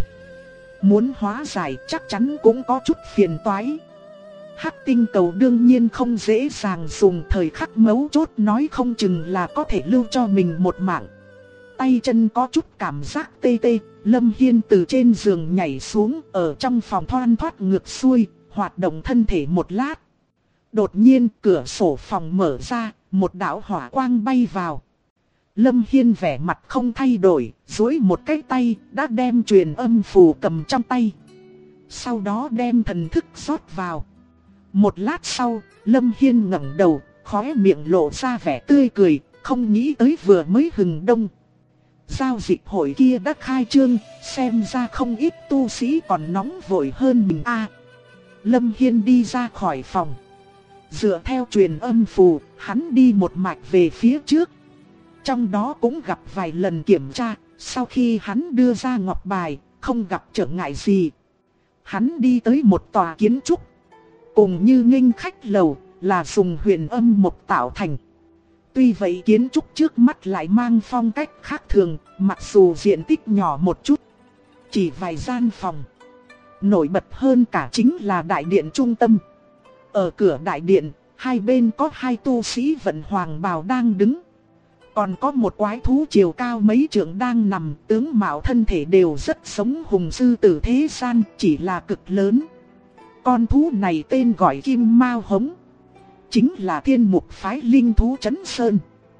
Muốn hóa giải chắc chắn cũng có chút phiền toái. Hắc tinh cầu đương nhiên không dễ dàng dùng, thời khắc mấu chốt nói không chừng là có thể lưu cho mình một mạng. Tay chân có chút cảm giác tê tê, Lâm Hiên từ trên giường nhảy xuống, ở trong phòng thoăn thoắt ngược xuôi, hoạt động thân thể một lát. Đột nhiên cửa sổ phòng mở ra, một đạo hỏa quang bay vào. Lâm Hiên vẻ mặt không thay đổi, duỗi một cái tay, đã đem truyền âm phù cầm trong tay. Sau đó đem thần thức rót vào. Một lát sau, Lâm Hiên ngẩng đầu, khóe miệng lộ ra vẻ tươi cười, không nghĩ tới vừa mới hừng đông. Giao dịch hội kia đã khai trương, xem ra không ít tu sĩ còn nóng vội hơn mình a. Lâm Hiên đi ra khỏi phòng. Dựa theo truyền âm phù, hắn đi một mạch về phía trước. Trong đó cũng gặp vài lần kiểm tra, sau khi hắn đưa ra ngọc bài, không gặp trở ngại gì. Hắn đi tới một tòa kiến trúc. Cùng như nghênh khách lầu, là dùng huyền âm mộc tạo thành. Tuy vậy kiến trúc trước mắt lại mang phong cách khác thường, mặc dù diện tích nhỏ một chút. Chỉ vài gian phòng. Nổi bật hơn cả chính là đại điện trung tâm. Ở cửa đại điện, hai bên có hai tu sĩ vận hoàng bào đang đứng. Còn có một quái thú chiều cao mấy trượng đang nằm, tướng mạo thân thể đều rất giống hùng sư tử thế gian, chỉ là cực lớn. Con thú này tên gọi Kim Mao Hống, chính là thiên mục phái linh thú Trấn Sơn.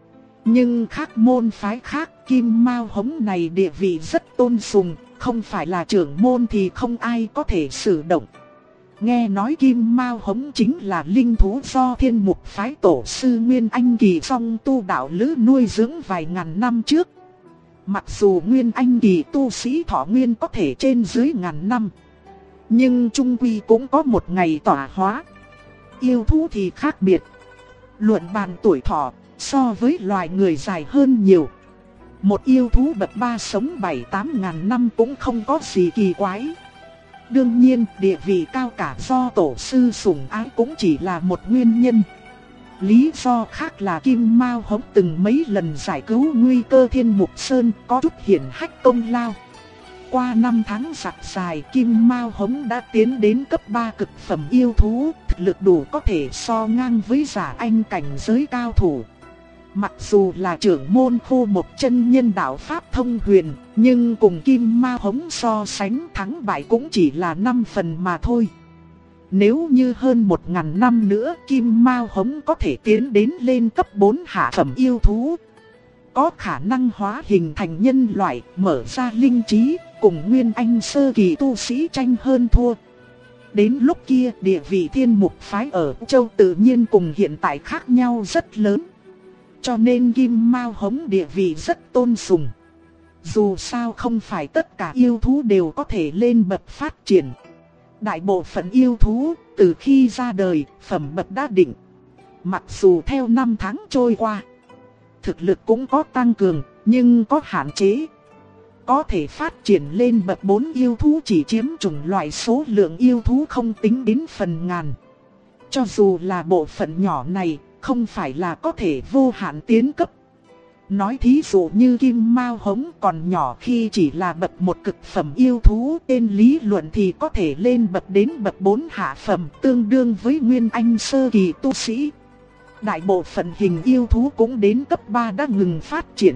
Nhưng khác môn phái khác, Kim Mao Hống này địa vị rất tôn sùng, không phải là trưởng môn thì không ai có thể sử động. nghe nói Kim Mao Hống chính là linh thú do Thiên Mục phái tổ sư Nguyên Anh Kỳ Song tu đạo lữ nuôi dưỡng vài ngàn năm trước. Mặc dù Nguyên Anh Kỳ tu sĩ thọ nguyên có thể trên dưới ngàn năm, nhưng chung quy cũng có một ngày tỏa hóa. Yêu thú thì khác biệt. Luận bàn tuổi thọ, so với loài người dài hơn nhiều. Một yêu thú bậc 3 sống 7-8 ngàn năm cũng không có gì kỳ quái. Đương nhiên, địa vị cao cả do tổ sư sủng ái cũng chỉ là một nguyên nhân. Lý do khác là Kim Mao Hống từng mấy lần giải cứu nguy cơ Thiên Mục Sơn, có chút hiển hách công lao. Qua 5 tháng giặc dài, Kim Mao Hống đã tiến đến cấp 3 cực phẩm yêu thú, thực lực đủ có thể so ngang với giả anh cảnh giới cao thủ. Mặc dù là trưởng môn Khô Một chân nhân đạo pháp thông huyền, nhưng cùng Kim Mao Hống so sánh thắng bại cũng chỉ là 5 phần mà thôi. Nếu như hơn 1000 năm nữa Kim Mao Hống có thể tiến đến lên cấp 4 hạ phẩm yêu thú, có khả năng hóa hình thành nhân loại, mở ra linh trí, cùng Nguyên Anh sơ kỳ tu sĩ tranh hơn thua. Đến lúc kia địa vị Thiên Mục phái ở châu tự nhiên cùng hiện tại khác nhau rất lớn. Cho nên Kim Mao Hống địa vị rất tôn sùng. Dù sao không phải tất cả yêu thú đều có thể lên bậc phát triển. Đại bộ phận yêu thú từ khi ra đời phẩm bậc đã định. Mặc dù theo năm tháng trôi qua, thực lực cũng có tăng cường nhưng có hạn chế. Có thể phát triển lên bậc 4 yêu thú chỉ chiếm chủng loại số lượng yêu thú không tính đến phần ngàn. Cho dù là bộ phận nhỏ này, không phải là có thể vô hạn tiến cấp. Nói thí dụ như Kim Mao Hống còn nhỏ khi chỉ là bậc 1 cực phẩm yêu thú, trên lý luận thì có thể lên bậc đến bậc 4 hạ phẩm, tương đương với Nguyên Anh sơ kỳ tu sĩ. Đại bộ phận hình yêu thú cũng đến cấp 3 đã ngừng phát triển.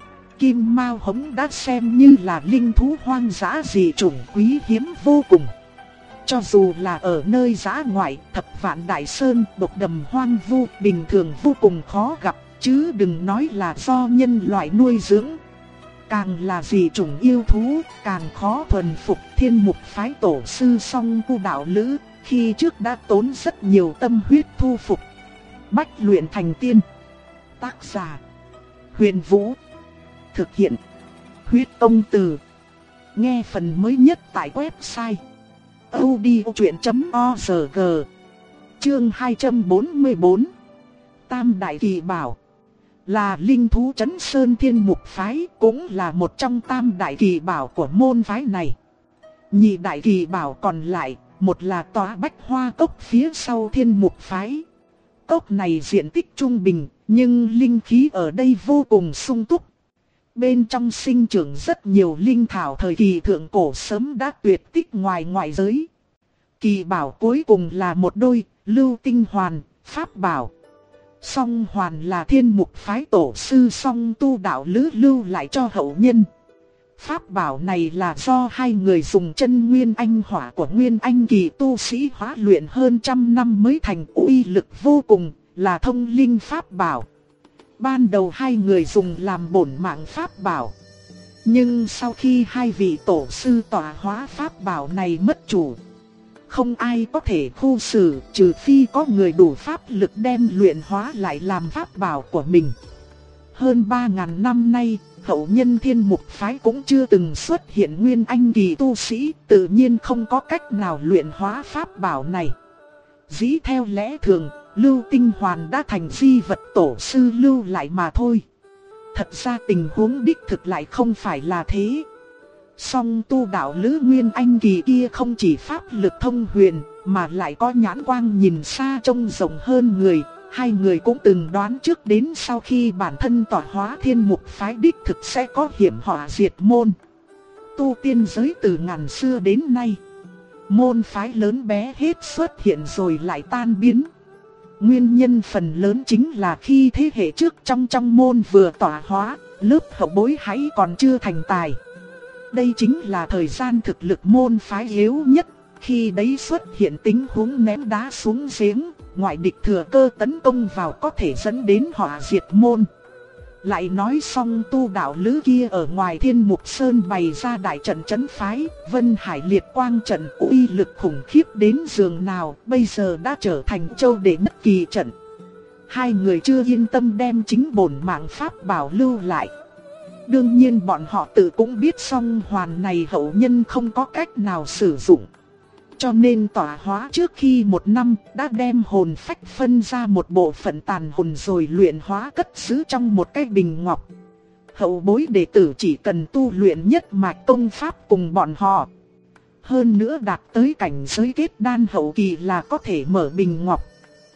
Kim Mao Hống đã xem như là linh thú hoang dã dị chủng quý hiếm vô cùng. Cho dù là ở nơi dã ngoại, Thập Vạn Đại Sơn, độc đầm hoang vu, bình thường vô cùng khó gặp, chứ đừng nói là do nhân loại nuôi dưỡng. Càng là dị chủng yêu thú, càng khó thuần phục. Thiên Mục phái tổ sư Song tu đạo lữ, khi trước đã tốn rất nhiều tâm huyết thu phục. Bách luyện thành tiên. Tác giả: Huyền Vũ. Thực hiện: Huyết Tông Từ. Nghe phần mới nhất tại website audiochuyện.org. Chương 244. Tam Đại Kỳ Bảo. Là linh thú Trấn Sơn Thiên Mục phái, cũng là một trong tam đại kỳ bảo của môn phái này. Nhị đại kỳ bảo còn lại, một là tòa Bách Hoa Cốc phía sau Thiên Mục phái. Cốc này diện tích trung bình, nhưng linh khí ở đây vô cùng sung túc. Bên trong sinh trưởng rất nhiều linh thảo thời kỳ thượng cổ sớm đã tuyệt tích ngoài ngoại giới. Kỳ bảo cuối cùng là một đôi lưu tinh hoàn, pháp bảo. Song hoàn là Thiên Mục phái tổ sư Song tu đạo lữ lưu lại cho hậu nhân. Pháp bảo này là do hai người dùng chân Nguyên Anh hỏa của Nguyên Anh kỳ tu sĩ hóa luyện hơn trăm năm mới thành, uy lực vô cùng, là thông linh pháp bảo. Ban đầu hai người dùng làm bổn mạng pháp bảo. Nhưng sau khi hai vị tổ sư tọa hóa pháp bảo này mất chủ, không ai có thể khu xử, trừ phi có người đủ pháp lực đem luyện hóa lại làm pháp bảo của mình. Hơn 3000 năm nay, hậu nhân Thiên Mục phái cũng chưa từng xuất hiện Nguyên Anh kỳ tu sĩ, tự nhiên không có cách nào luyện hóa pháp bảo này. Dĩ theo lẽ thường, lưu tinh hoàn đã thành di vật tổ sư lưu lại mà thôi. Thật ra tình huống đích thực lại không phải là thế. Song tu đạo lữ Nguyên Anh kỳ kia không chỉ pháp lực thông huyền, mà lại có nhãn quang nhìn xa trông rộng hơn người. Hai người cũng từng đoán trước đến sau khi bản thân tọa hóa Thiên Mục phái đích thực sẽ có hiểm họa diệt môn. Tu tiên giới từ ngàn xưa đến nay, môn phái lớn bé hết xuất hiện rồi lại tan biến. Nguyên nhân phần lớn chính là khi thế hệ trước trong môn vừa tọa hóa, lớp hậu bối hãy còn chưa thành tài. Đây chính là thời gian thực lực môn phái yếu nhất, khi đấy xuất hiện tình huống ném đá xuống giếng, ngoại địch thừa cơ tấn công vào có thể dẫn đến họa diệt môn. Lại nói xong tu đạo lữ kia ở ngoài Thiên Mục Sơn bày ra đại trận trấn phái, Vân Hải Liệt Quang trận uy lực khủng khiếp đến giường nào, bây giờ đã trở thành châu đệ nhất kỳ trận. Hai người chưa yên tâm đem chính bổn mạng pháp bảo lưu lại. Đương nhiên bọn họ tự cũng biết song hoàn này hậu nhân không có cách nào sử dụng. Cho nên tỏa hóa trước khi 1 năm đã đem hồn phách phân ra một bộ phận tàn hồn rồi luyện hóa cất giữ trong một cái bình ngọc. Hậu bối đệ tử chỉ cần tu luyện nhất mạch công pháp cùng bọn họ. Hơn nữa đạt tới cảnh giới kết đan hậu kỳ là có thể mở bình ngọc.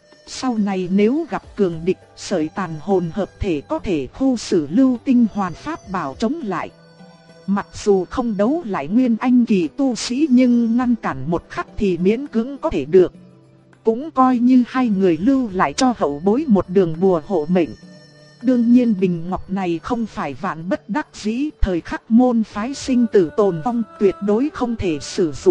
Sau này nếu gặp cường địch, sợi tàn hồn hợp thể có thể khu xử lưu tinh hoàn pháp bảo chống lại. Mặc dù không đấu lại nguyên anh kỳ tu sĩ nhưng ngăn cản một khắc thì miễn cưỡng có thể được. Cũng coi như hai người lưu lại cho hậu bối một đường bùa hộ mệnh. Đương nhiên bình ngọc này không phải vạn bất đắc dĩ, thời khắc môn phái sinh tử tồn vong tuyệt đối không thể sử dụng.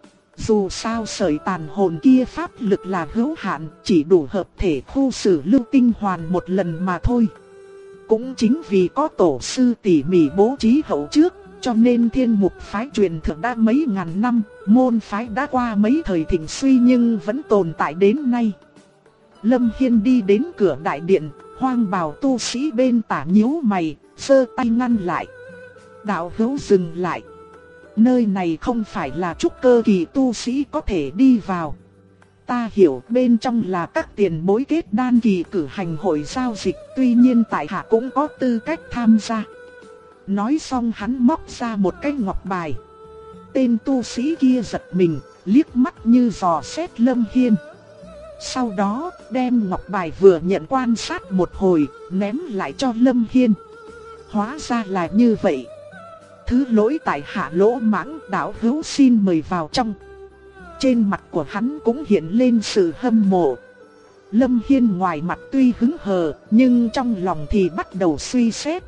Dù sao sợi tàn hồn kia pháp lực là hữu hạn, chỉ đủ hợp thể khu xử lưu tinh hoàn một lần mà thôi. Cũng chính vì có tổ sư tỉ mỉ bố trí hậu trước, cho nên Thiên Mục phái truyền thừa đã mấy ngàn năm, môn phái đã qua mấy thời thịnh suy nhưng vẫn tồn tại đến nay. Lâm Hiên đi đến cửa đại điện, hoang bào tu sĩ bên tả nhíu mày, giơ tay ngăn lại. Đạo hữu dừng lại. Nơi này không phải là trúc cơ kỳ tu sĩ có thể đi vào. Ta hiểu bên trong là các tiền bối kết đan kỳ cử hành hội giao dịch, tuy nhiên tại hạ cũng có tư cách tham gia. Nói xong hắn móc ra một cái ngọc bài. Tên tu sĩ kia giật mình, liếc mắt như dò xét Lâm Hiên. Sau đó đem ngọc bài vừa nhận quan sát một hồi, ném lại cho Lâm Hiên. Hóa ra là như vậy. Thứ lỗi tại hạ lỗ mãng, đạo hữu xin mời vào trong. Trên mặt của hắn cũng hiện lên sự hâm mộ. Lâm Hiên ngoài mặt tuy hứng hờ, nhưng trong lòng thì bắt đầu suy xét.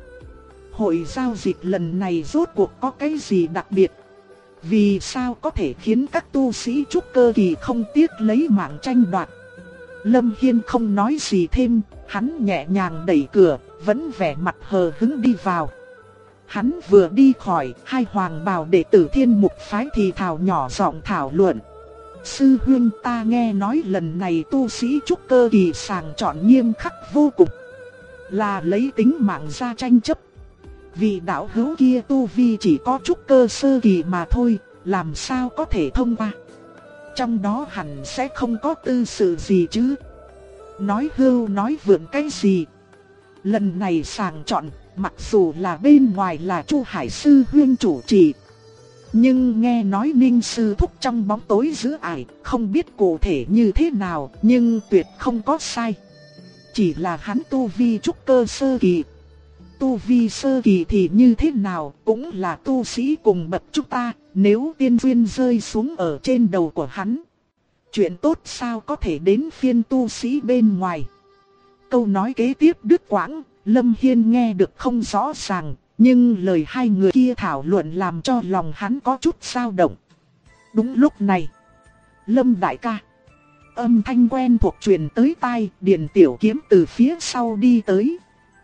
Hội giao dịch lần này rốt cuộc có cái gì đặc biệt? Vì sao có thể khiến các tu sĩ trúc cơ kỳ không tiếc lấy mạng tranh đoạt? Lâm Hiên không nói gì thêm, hắn nhẹ nhàng đẩy cửa, vẫn vẻ mặt hờ hững đi vào. Hắn vừa đi khỏi, hai hoàng bào đệ tử Thiên Mục phái thì thào nhỏ giọng thảo luận. Sư huynh, ta nghe nói lần này tu sĩ trúc cơ kỳ sàng chọn nghiêm khắc vô cùng, là lấy tính mạng ra tranh chấp. Vì đạo hữu kia tu vi chỉ có trúc cơ sơ kỳ mà thôi, làm sao có thể thông qua? Trong đó hẳn sẽ không có tư sự gì chứ? Nói hưu nói vượn cái gì? Lần này sàng chọn, mặc dù là bên ngoài là Chu Hải sư huynh chủ trì, nhưng nghe nói Ninh sư thúc trong bóng tối giữ ải, không biết cụ thể như thế nào, nhưng tuyệt không có sai. Chỉ là hắn tu vi trúc cơ sơ kỳ. Tu vi sơ kỳ thì như thế nào, cũng là tu sĩ cùng bậc chúng ta, nếu tiên duyên rơi xuống ở trên đầu của hắn, chuyện tốt sao có thể đến phiên tu sĩ bên ngoài. Câu nói kế tiếp đứt quãng, Lâm Hiên nghe được không rõ ràng, nhưng lời hai người kia thảo luận làm cho lòng hắn có chút dao động. Đúng lúc này, Lâm đại ca, âm thanh quen thuộc truyền tới tai, Điền Tiểu Kiếm từ phía sau đi tới.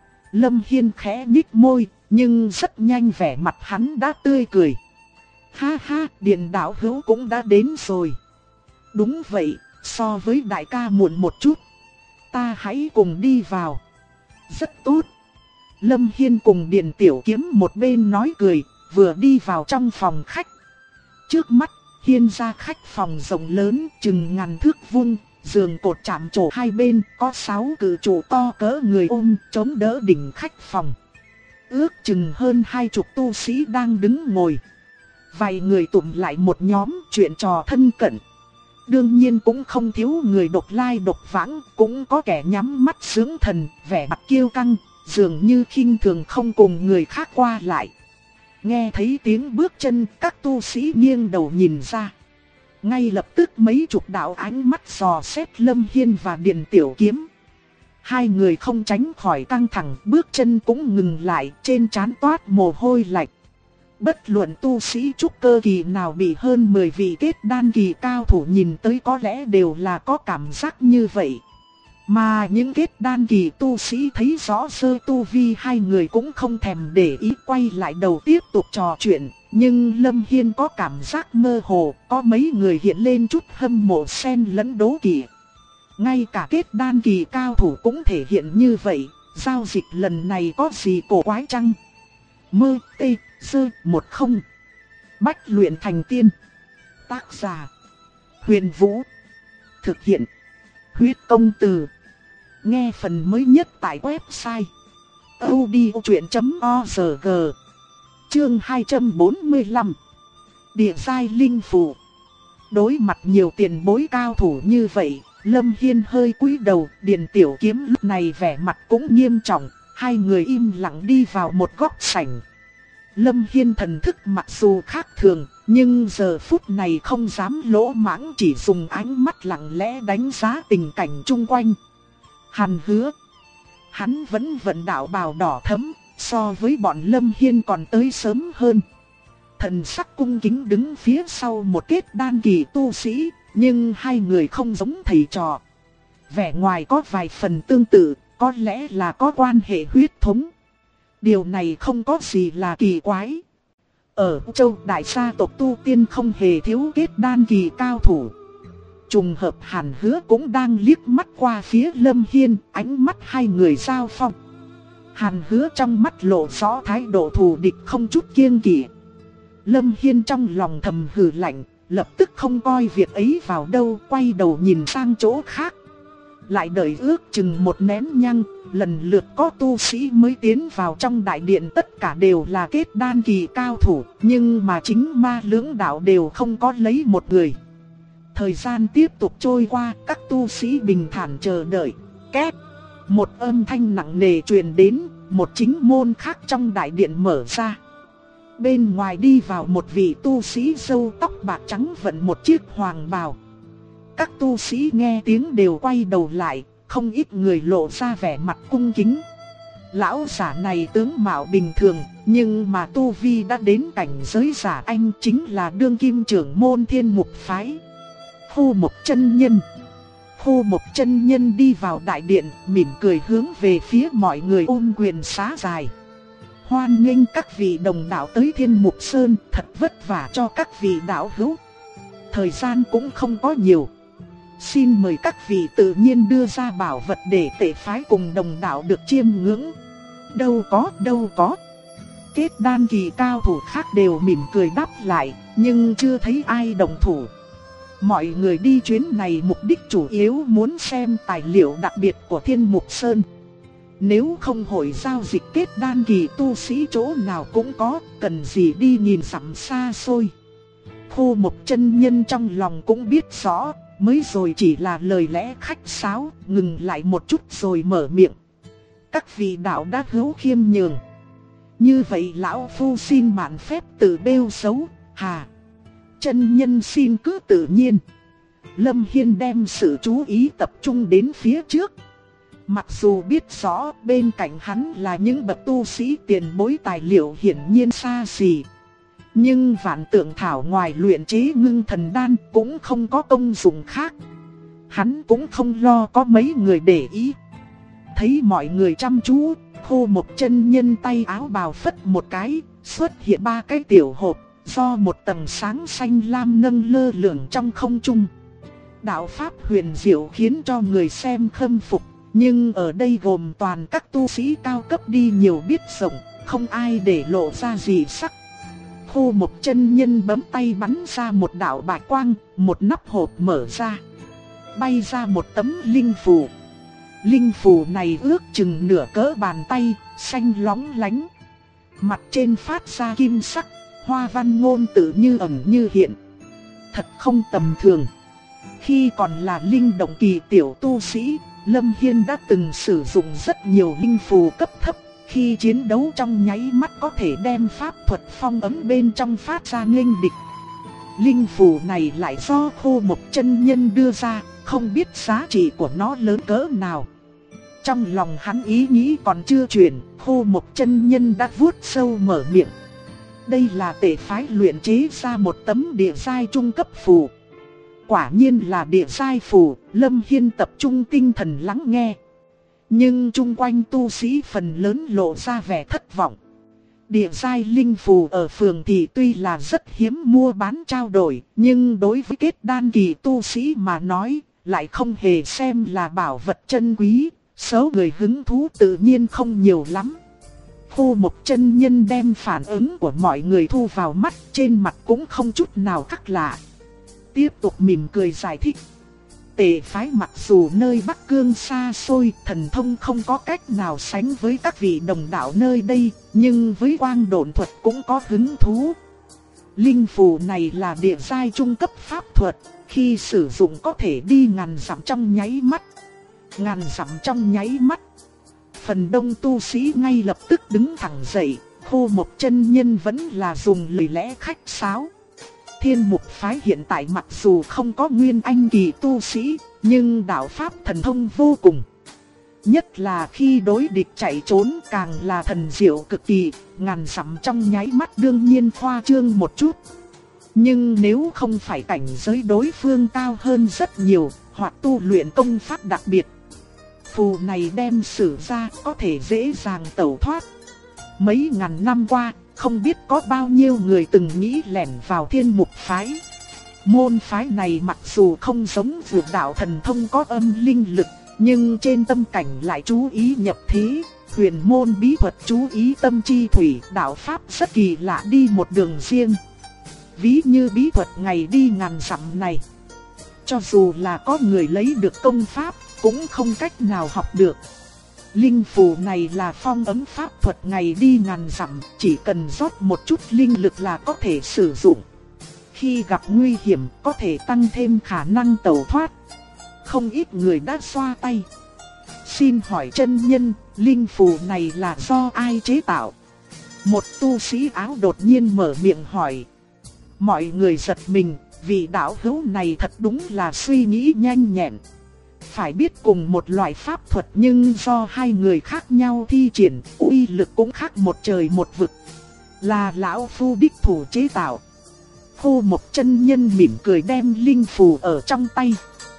Lâm Hiên khẽ nhích môi, nhưng rất nhanh vẻ mặt hắn đã tươi cười. Ha ha, Điền đạo hữu cũng đã đến rồi. Đúng vậy, so với đại ca muộn một chút. Ta hãy cùng đi vào. Rất tốt. Lâm Hiên cùng Điền Tiểu Kiếm một bên nói cười, vừa đi vào trong phòng khách. Trước mắt, Hiên ra khách phòng rộng lớn, chừng ngàn thước vuông, giường cột chạm trổ hai bên, có 6 cự trụ to cỡ người ôm, chống đỡ đỉnh khách phòng. Ước chừng hơn 20 tu sĩ đang đứng ngồi. Vài người tụm lại một nhóm chuyện trò thân cận. Đương nhiên cũng không thiếu người độc lai độc vãng, cũng có kẻ nhắm mắt dưỡng thần, vẻ mặt kiêu căng, dường như khinh thường không cùng người khác qua lại. Nghe thấy tiếng bước chân, các tu sĩ nghiêng đầu nhìn ra. Ngay lập tức mấy chục đạo ánh mắt dò xét Lâm Hiên và Điền Tiểu Kiếm. Hai người không tránh khỏi căng thẳng, bước chân cũng ngừng lại, trên trán toát mồ hôi lạnh. Bất luận tu sĩ trúc cơ kỳ nào bị hơn 10 vị kết đan kỳ cao thủ nhìn tới có lẽ đều là có cảm giác như vậy. Mà những kết đan kỳ tu sĩ thấy rõ sơ tu vi hai người cũng không thèm để ý, quay lại đầu tiếp tục trò chuyện. Nhưng Lâm Hiên có cảm giác mơ hồ, có mấy người hiện lên chút hâm mộ xen lẫn đố kỵ. Ngay cả kết đan kỳ cao thủ cũng thể hiện như vậy, giao dịch lần này có gì cổ quái chăng? Mơ tê sơ 10 Bách luyện thành tiên. Tác giả Huyền Vũ. Thực hiện Huyết Công Từ. Nghe phần mới nhất tại website audiochuyện.org. Chương 245. Địa giai linh phù. Đối mặt nhiều tiền bối cao thủ như vậy, Lâm Hiên hơi cúi đầu. Điền Tiểu Kiếm lúc này vẻ mặt cũng nghiêm trọng. Hai người im lặng đi vào một góc sảnh. Lâm Hiên thần thức mặc dù khác thường, nhưng giờ phút này không dám lỗ mãng, chỉ dùng ánh mắt lặng lẽ đánh giá tình cảnh chung quanh. Hàn Hứa, hắn vẫn vận đạo bào đỏ thẫm, so với bọn Lâm Hiên còn tới sớm hơn. Thần sắc cung kính đứng phía sau một kết đan kỳ tu sĩ, nhưng hai người không giống thầy trò. Vẻ ngoài có vài phần tương tự, có lẽ là có quan hệ huyết thống. Điều này không có gì là kỳ quái. Ở châu đại gia tộc tu tiên không hề thiếu kết đan kỳ cao thủ. Trùng hợp Hàn Hứa cũng đang liếc mắt qua phía Lâm Hiên, ánh mắt hai người giao phong. Hàn Hứa trong mắt lộ rõ thái độ thù địch không chút kiêng kỵ. Lâm Hiên trong lòng thầm hừ lạnh, lập tức không coi việc ấy vào đâu, quay đầu nhìn sang chỗ khác. Lại đợi ước chừng một nén nhang, lần lượt có tu sĩ mới tiến vào trong đại điện, tất cả đều là kết đan kỳ cao thủ, nhưng mà chính ma lưỡng đạo đều không có lấy một người. Thời gian tiếp tục trôi qua, các tu sĩ bình thản chờ đợi. Két, một âm thanh nặng nề truyền đến, một chính môn khác trong đại điện mở ra. Bên ngoài đi vào một vị tu sĩ râu tóc bạc trắng vận một chiếc hoàng bào. Các tu sĩ nghe tiếng đều quay đầu lại, không ít người lộ ra vẻ mặt cung kính. Lão giả này tướng mạo bình thường, nhưng mà tu vi đã đến cảnh giới giả anh, chính là đương kim trưởng môn Thiên Mục phái. Khu Mộc chân nhân. Khu Mộc chân nhân đi vào đại điện, mỉm cười hướng về phía mọi người ôm quyền xá dài. Hoan nghênh các vị đồng đạo tới Thiên Mục Sơn, thật vất vả cho các vị đạo hữu. Thời gian cũng không có nhiều. Xin mời các vị tự nhiên đưa ra bảo vật để tệ phái cùng đồng đạo được chiêm ngưỡng. Đâu có. Kết đan kỳ cao thủ khác đều mỉm cười đáp lại, nhưng chưa thấy ai đồng thủ. Mọi người đi chuyến này mục đích chủ yếu muốn xem tài liệu đặc biệt của Thiên Mục Sơn. Nếu không hội giao dịch kết đan kỳ tu sĩ chỗ nào cũng có, cần gì đi nhìn dặm xa xôi. Khu Mộc chân nhân trong lòng cũng biết rõ, mới rồi chỉ là lời lẽ khách sáo, ngừng lại một chút rồi mở miệng. Các vị đạo đã hữu khiêm nhường. Như vậy lão phu xin mạn phép từ bêu xấu, hà. Chân nhân xin cứ tự nhiên. Lâm Hiên đem sự chú ý tập trung đến phía trước. Mặc dù biết rõ bên cạnh hắn là những bậc tu sĩ tiền bối, tài liệu hiển nhiên xa xỉ, nhưng vạn tượng thảo ngoài luyện chế ngưng thần đan cũng không có công dụng khác. Hắn cũng không lo có mấy người để ý. Thấy mọi người chăm chú, Khu Mộc chân nhân tay áo bào phất một cái, xuất hiện 3 cái tiểu hộp, do một tầng sáng xanh lam nâng lơ lửng trong không trung. Đạo pháp huyền diệu khiến cho người xem khâm phục, nhưng ở đây gồm toàn các tu sĩ cao cấp đi nhiều biết rộng, không ai để lộ ra gì sắc. Khu Mộc chân nhân bấm tay bắn ra một đạo bạch quang, một nắp hộp mở ra. Bay ra một tấm linh phù. Linh phù này ước chừng nửa cỡ bàn tay, xanh lóng lánh. Mặt trên phát ra kim sắc, hoa văn ngôn tự như ẩn như hiện. Thật không tầm thường. Khi còn là linh động kỳ tiểu tu sĩ, Lâm Hiên đã từng sử dụng rất nhiều linh phù cấp thấp. Khi chiến đấu trong nháy mắt có thể đem pháp thuật phong ấm bên trong phát ra nghênh địch. Linh phù này lại do Khu Mộc chân nhân đưa ra, không biết giá trị của nó lớn cỡ nào. Trong lòng hắn ý nghĩ còn chưa chuyển, Khu Mộc chân nhân đã vuốt sâu mở miệng. Đây là tệ phái luyện chế ra một tấm địa giai trung cấp phù. quả nhiên là địa giai phù, Lâm Hiên tập trung tinh thần lắng nghe. Nhưng chung quanh tu sĩ phần lớn lộ ra vẻ thất vọng. Địa giai linh phù ở phường thì tuy là rất hiếm mua bán trao đổi, nhưng đối với kết đan kỳ tu sĩ mà nói, lại không hề xem là bảo vật chân quý, số người hứng thú tự nhiên không nhiều lắm. Khô Mộc chân nhân đem phản ứng của mọi người thu vào mắt, trên mặt cũng không chút nào khác lạ. Tiếp tục mỉm cười giải thích. Tề phái mặc dù nơi Bắc Cương xa xôi, thần thông không có cách nào sánh với các vị đồng đạo nơi đây, nhưng với quang độn thuật cũng có hứng thú. Linh phù này là địa giai trung cấp pháp thuật, khi sử dụng có thể đi ngàn dặm trong nháy mắt. Ngàn dặm trong nháy mắt. Phần đông tu sĩ ngay lập tức đứng thẳng dậy, Khô Mộc chân nhân vẫn là dùng lời lẽ khách sáo. Thiên Mục phái hiện tại mặc dù không có nguyên anh kỳ tu sĩ, nhưng đạo pháp thần thông vô cùng. Nhất là khi đối địch chạy trốn càng là thần diệu cực kỳ, ngàn dặm trong nháy mắt đương nhiên khoa trương một chút. Nhưng nếu không phải cảnh giới đối phương cao hơn rất nhiều, hoặc tu luyện công pháp đặc biệt, phù này đem sử ra có thể dễ dàng tẩu thoát. Mấy ngàn năm qua, không biết có bao nhiêu người từng nghĩ lẻn vào Thiên Mục phái. Môn phái này mặc dù không giống vượt đạo thần thông có âm linh lực, nhưng trên tâm cảnh lại chú ý nhập thế, huyền môn bí thuật chú ý tâm chi thủy, đạo pháp rất kỳ lạ đi một đường riêng. Ví như bí thuật ngày đi ngàn dặm này, cho dù là có người lấy được công pháp, cũng không cách nào học được. Linh phù này là phong ấn pháp thuật ngày đi ngàn dặm, chỉ cần rót một chút linh lực là có thể sử dụng. Khi gặp nguy hiểm có thể tăng thêm khả năng tẩu thoát. Không ít người đã xoa tay. Xin hỏi chân nhân, linh phù này là do ai chế tạo? Một tu sĩ áo đột nhiên mở miệng hỏi. Mọi người giật mình, vị đạo hữu này thật đúng là suy nghĩ nhanh nhẹn. Phải biết cùng một loại pháp thuật nhưng do hai người khác nhau thi triển, uy lực cũng khác một trời một vực. Là lão phu đích thủ chế tạo. Khô Mộc chân nhân mỉm cười đem linh phù ở trong tay.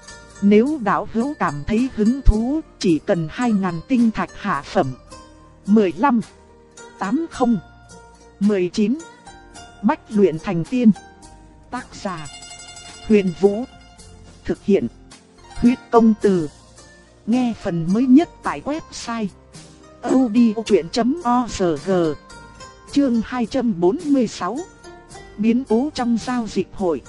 Nếu đạo hữu cảm thấy hứng thú, chỉ cần 2000 tinh thạch hạ phẩm. 15, 80, 19. Bách luyện thành tiên. Tác giả: Huyền Vũ. Thực hiện: Huyết Công Từ. Nghe phần mới nhất tại website audiochuyện.org. Chương 246. Biến cố trong giao dịch hội.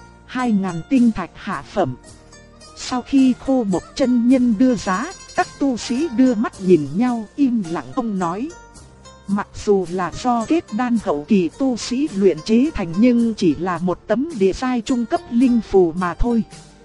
2000 tinh thạch hạ phẩm. Sau khi Khô Mộc chân nhân đưa giá, các tu sĩ đưa mắt nhìn nhau im lặng không nói. Mặc dù là do kết đan hậu kỳ tu sĩ luyện chế thành nhưng chỉ là một tấm địa giai trung cấp linh phù mà thôi.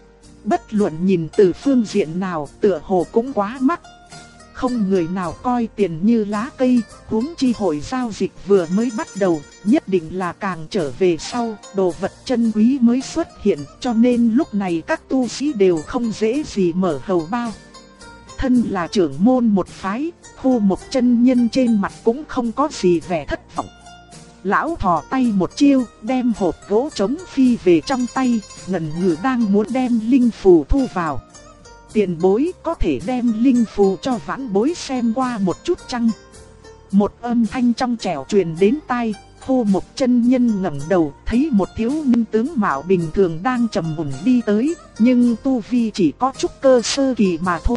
Bất luận nhìn từ phương diện nào tựa hồ cũng quá mắc. Không người nào coi tiền như lá cây, huống chi hội giao dịch vừa mới bắt đầu, nhất định là càng trở về sau, đồ vật chân quý mới xuất hiện, cho nên lúc này các tu sĩ đều không dễ gì mở hầu bao. Thân là trưởng môn một phái, Khô Mộc chân nhân trên mặt cũng không có gì vẻ thất vọng. Lão thò tay một chiêu, đem hộp gỗ trống phi về trong tay, ngần ngừ đang muốn đem linh phù thu vào. Tiền bối có thể đem linh phù cho vãn bối xem qua một chút chăng? Một âm thanh trong trẻo truyền đến tai. Khô Mộc chân nhân ngẩng đầu, thấy một thiếu niên tướng mạo bình thường đang trầm mùng đi tới, nhưng tu vi chỉ có chút cơ sơ kỳ mà thôi.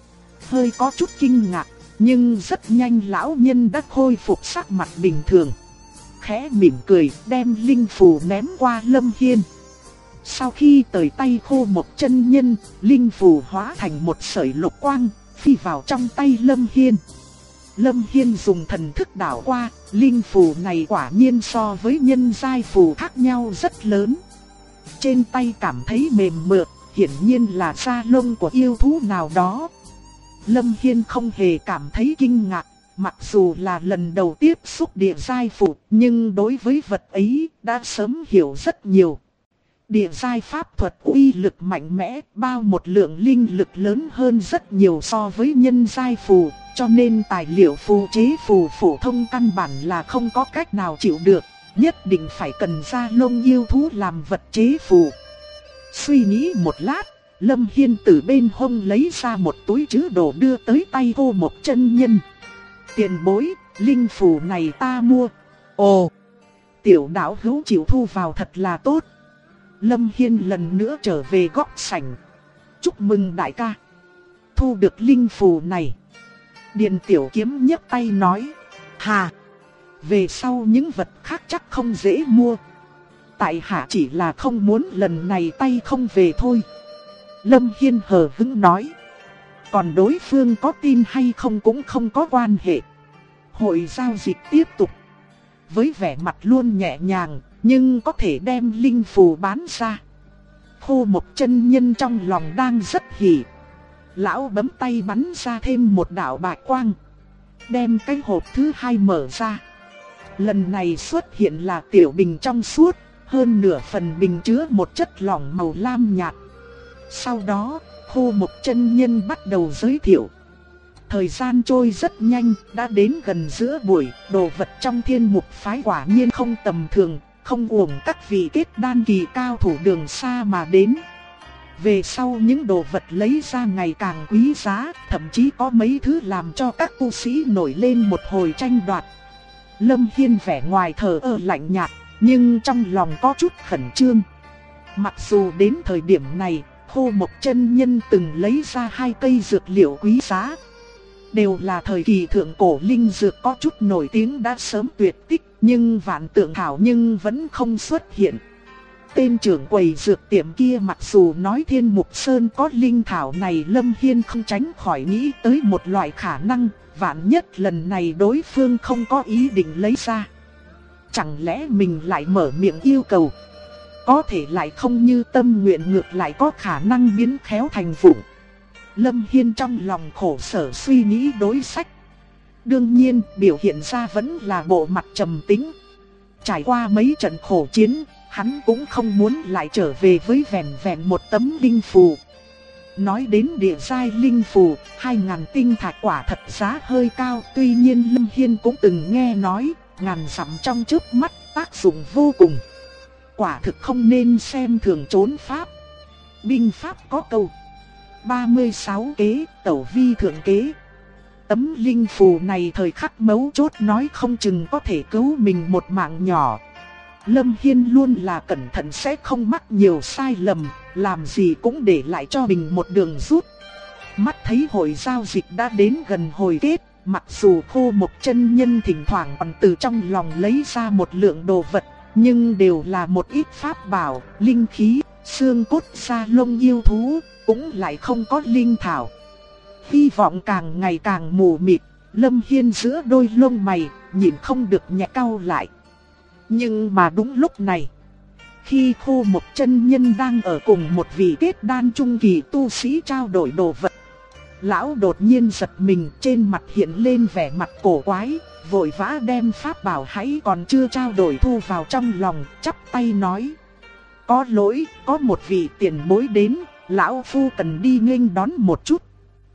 Hơi có chút kinh ngạc, nhưng rất nhanh lão nhân đã khôi phục sắc mặt bình thường. Khẽ mỉm cười, đem linh phù ném qua Lâm Hiên. Sau khi tới tay Khô Mộc chân nhân, linh phù hóa thành một sợi lục quang, phi vào trong tay Lâm Hiên. Lâm Hiên dùng thần thức đảo qua, linh phù này quả nhiên so với nhân giai phù khác nhau rất lớn. Trên tay cảm thấy mềm mượt, hiển nhiên là da lông của yêu thú nào đó. Lâm Hiên không hề cảm thấy kinh ngạc, mặc dù là lần đầu tiếp xúc địa giai phù, nhưng đối với vật ấy đã sớm hiểu rất nhiều. Địa giai pháp thuật uy lực mạnh mẽ, bao một lượng linh lực lớn hơn rất nhiều so với nhân giai phù, cho nên tài liệu phù chế phù phổ thông căn bản là không có cách nào chịu được, nhất định phải cần da lông yêu thú làm vật chế phù. Suy nghĩ một lát, Lâm Hiên từ bên hông lấy ra một túi trữ đồ đưa tới tay Khô Mộc chân nhân. Tiền bối, linh phù này ta mua. Ồ, tiểu đạo hữu chịu thu vào thật là tốt. Lâm Hiên lần nữa trở về góc sảnh. Chúc mừng đại ca, thu được linh phù này. Điền Tiểu Kiếm nhấc tay nói, hà, về sau những vật khác chắc không dễ mua. Tại hạ chỉ là không muốn lần này tay không về thôi. Lâm Hiên hờ hững nói, còn đối phương có tin hay không cũng không có quan hệ. Hội giao dịch tiếp tục. Với vẻ mặt luôn nhẹ nhàng, nhưng có thể đem linh phù bán ra. Khô Mộc chân nhân trong lòng đang rất hỉ. Lão bấm tay bắn ra thêm một đạo bạch quang, đem cái hộp thứ hai mở ra. Lần này xuất hiện là tiểu bình trong suốt, hơn nửa phần bình chứa một chất lỏng màu lam nhạt. Sau đó, Khô Mộc chân nhân bắt đầu giới thiệu. Thời gian trôi rất nhanh, đã đến gần giữa buổi, đồ vật trong thiên mục phái quả nhiên không tầm thường, không uổng các vị kết đan kỳ cao thủ đường xa mà đến. Về sau những đồ vật lấy ra ngày càng quý giá, thậm chí có mấy thứ làm cho các tu sĩ nổi lên một hồi tranh đoạt. Lâm Hiên vẻ ngoài thờ ơ lạnh nhạt, nhưng trong lòng có chút khẩn trương. Mặc dù đến thời điểm này, Khô Mộc chân nhân từng lấy ra 2 cây dược liệu quý giá, đều là thời kỳ thượng cổ linh dược có chút nổi tiếng đã sớm tuyệt tích, nhưng vạn tượng thảo nhưng vẫn không xuất hiện. Tên trưởng quầy dược tiệm kia mặc dù nói Thiên Mục Sơn có linh thảo này, Lâm Hiên không tránh khỏi nghĩ tới một loại khả năng, vạn nhất lần này đối phương không có ý định lấy ra. Chẳng lẽ mình lại mở miệng yêu cầu, có thể lại không như tâm nguyện, ngược lại có khả năng biến khéo thành vụng. Lâm Hiên trong lòng khổ sở suy nghĩ đối sách. Đương nhiên biểu hiện ra vẫn là bộ mặt trầm tĩnh. Trải qua mấy trận khổ chiến, hắn cũng không muốn lại trở về với vẹn vẹn một tấm linh phù. Nói đến địa giai linh phù, 2000 tinh thạch quả thật giá hơi cao. Tuy nhiên Lâm Hiên cũng từng nghe nói, ngàn dặm trong chớp mắt tác dụng vô cùng. Quả thực không nên xem thường trốn pháp. Binh pháp có câu 36 kế, tẩu vi thượng kế. Tấm linh phù này thời khắc mấu chốt nói không chừng có thể cứu mình một mạng nhỏ. Lâm Hiên luôn là cẩn thận sẽ không mắc nhiều sai lầm, làm gì cũng để lại cho mình một đường rút. Mắt thấy hội giao dịch đã đến gần hồi kết, mặc dù Khô Mộc chân nhân thỉnh thoảng còn từ trong lòng lấy ra một lượng đồ vật, nhưng đều là một ít pháp bảo, linh khí, xương cốt da lông yêu thú, cũng lại không có linh thảo. Hy vọng càng ngày càng mù mịt, Lâm Hiên giữa đôi lông mày, nhìn không được nhẹ cau lại. Nhưng mà đúng lúc này, khi Khô Mộc chân nhân đang ở cùng một vị kết đan trung kỳ tu sĩ trao đổi đồ vật, lão đột nhiên giật mình, trên mặt hiện lên vẻ mặt cổ quái, vội vã đem pháp bảo hãy còn chưa trao đổi thu vào trong lòng, chắp tay nói: có lỗi, có một vị tiền bối đến, lão phu cần đi nghênh đón một chút.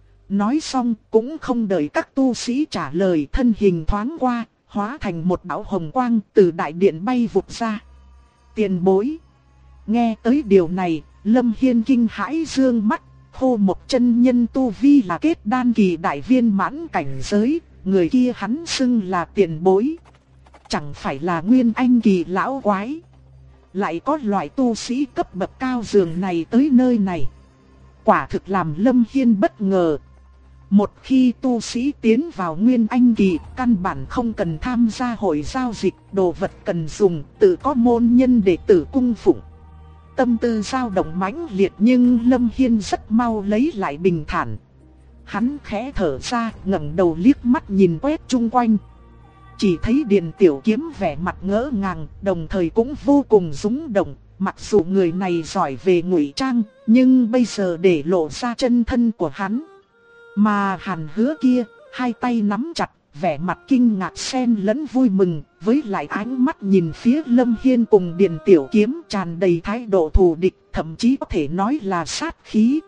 Nói xong cũng không đợi các tu sĩ trả lời, thân hình thoáng qua, hóa thành một đạo hồng quang từ đại điện bay vụt ra. Tiền bối. Nghe tới điều này, Lâm Hiên kinh hãi dương mắt. Khô Mộc chân nhân tu vi là kết đan kỳ đại viên mãn cảnh giới, người kia hắn xưng là tiền bối, chẳng phải là nguyên anh kỳ lão quái. Lại có loại tu sĩ cấp bậc cao dường này tới nơi này, quả thực làm Lâm Hiên bất ngờ. Một khi tu sĩ tiến vào nguyên anh kỳ, căn bản không cần tham gia hội giao dịch, đồ vật cần dùng, tự có môn nhân đệ tử cung phụng. Tâm tư dao động mãnh liệt, nhưng Lâm Hiên rất mau lấy lại bình thản. Hắn khẽ thở ra, ngẩng đầu liếc mắt nhìn quét chung quanh. Chỉ thấy Điền Tiểu Kiếm vẻ mặt ngỡ ngàng, đồng thời cũng vô cùng rúng động. Mặc dù người này giỏi về ngụy trang, nhưng bây giờ để lộ ra chân thân của hắn. Mà Hàn Hứa kia, hai tay nắm chặt, vẻ mặt kinh ngạc xen lẫn vui mừng, với lại ánh mắt nhìn phía Lâm Hiên cùng Điền Tiểu Kiếm tràn đầy thái độ thù địch, thậm chí có thể nói là sát khí.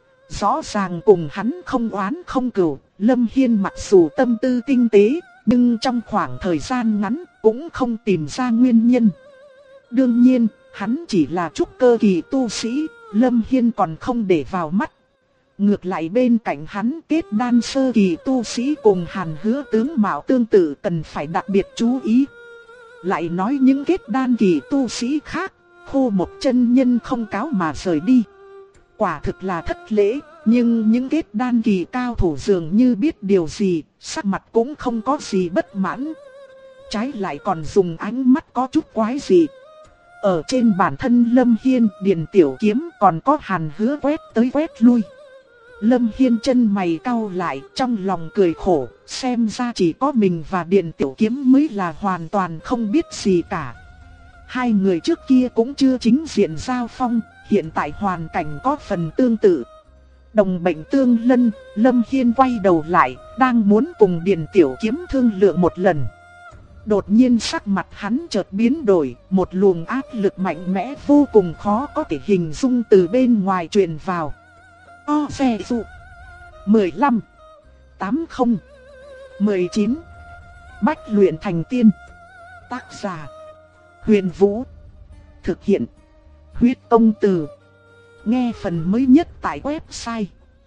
Rõ ràng cùng hắn không oán không cừu, Lâm Hiên mặc dù tâm tư tinh tế, nhưng trong khoảng thời gian ngắn cũng không tìm ra nguyên nhân. Đương nhiên, hắn chỉ là trúc cơ kỳ tu sĩ, Lâm Hiên còn không để vào mắt. Ngược lại bên cạnh hắn kết đan sơ kỳ tu sĩ cùng Hàn Hứa tướng mạo tương tự cần phải đặc biệt chú ý. Lại nói những kết đan kỳ tu sĩ khác, Khô Một chân nhân không cáo mà rời đi. Quả thực là thất lễ, nhưng những kết đan kỳ cao thủ dường như biết điều gì, sắc mặt cũng không có gì bất mãn. Trái lại còn dùng ánh mắt có chút quái dị. Ở trên bản thân Lâm Hiên, Điền Tiểu Kiếm còn có Hàn Hứa quét tới quét lui. Lâm Hiên chân mày cau lại, trong lòng cười khổ, xem ra chỉ có mình và Điền Tiểu Kiếm mới là hoàn toàn không biết gì cả. Hai người trước kia cũng chưa chính diện giao phong, hiện tại hoàn cảnh có phần tương tự. Đồng bệnh tương lân, Lâm Hiên quay đầu lại, đang muốn cùng Điền Tiểu Kiếm thương lượng một lần. Đột nhiên sắc mặt hắn chợt biến đổi, một luồng áp lực mạnh mẽ vô cùng khó có thể hình dung từ bên ngoài truyền vào. O xe dụ 15 80 19 Bách luyện thành tiên. Tác giả Huyền Vũ. Thực hiện Huyết Tông Từ. Nghe phần mới nhất tại website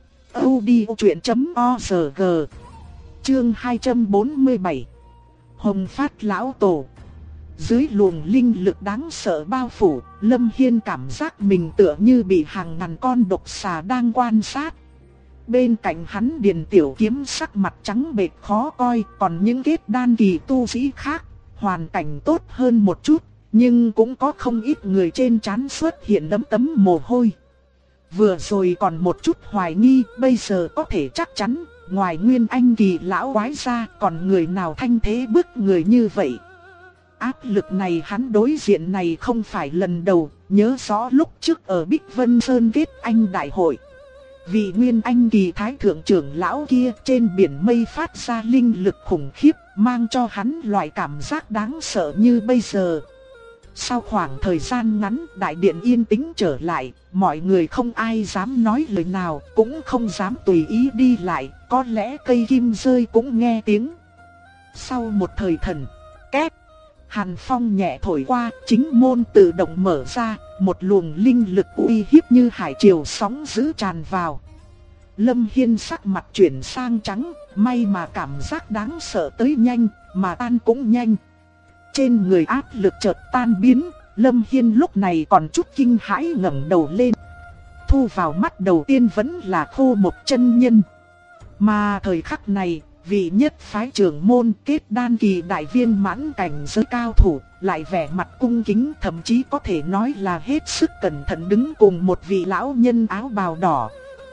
audiochuyện.org. Chương 247 Hồng Phát Lão Tổ. Dưới luồng linh lực đáng sợ bao phủ, Lâm Hiên cảm giác mình tựa như bị hàng ngàn con độc xà đang quan sát. Bên cạnh hắn Điền Tiểu Kiếm sắc mặt trắng bệch khó coi, còn những kết đan kỳ tu sĩ khác, hoàn cảnh tốt hơn một chút, nhưng cũng có không ít người trên trán xuất hiện lấm tấm mồ hôi. Vừa rồi còn một chút hoài nghi, bây giờ có thể chắc chắn, ngoài Nguyên Anh kỳ lão quái ra còn người nào thanh thế bức người như vậy. Áp lực này hắn đối diện này không phải lần đầu, nhớ rõ lúc trước ở Bích Vân Sơn kết anh đại hội. Vị Nguyên Anh kỳ thái thượng trưởng lão kia trên biển mây phát ra linh lực khủng khiếp, mang cho hắn loại cảm giác đáng sợ như bây giờ. Sau khoảng thời gian ngắn đại điện yên tĩnh trở lại, mọi người không ai dám nói lời nào, cũng không dám tùy ý đi lại, có lẽ cây kim rơi cũng nghe tiếng. Sau một thời thần, két, hàn phong nhẹ thổi qua, chính môn tự động mở ra, một luồng linh lực uy hiếp như hải triều sóng dữ tràn vào. Lâm Hiên sắc mặt chuyển sang trắng, may mà cảm giác đáng sợ tới nhanh, mà tan cũng nhanh. Trên người áp lực chợt tan biến, Lâm Hiên lúc này còn chút kinh hãi ngẩng đầu lên. Thu vào mắt đầu tiên vẫn là Khô Một chân nhân. Mà thời khắc này, vị nhất phái trưởng môn kết đan kỳ đại viên mãn cảnh giới cao thủ, lại vẻ mặt cung kính, thậm chí có thể nói là hết sức cẩn thận đứng cùng một vị lão nhân áo bào đỏ.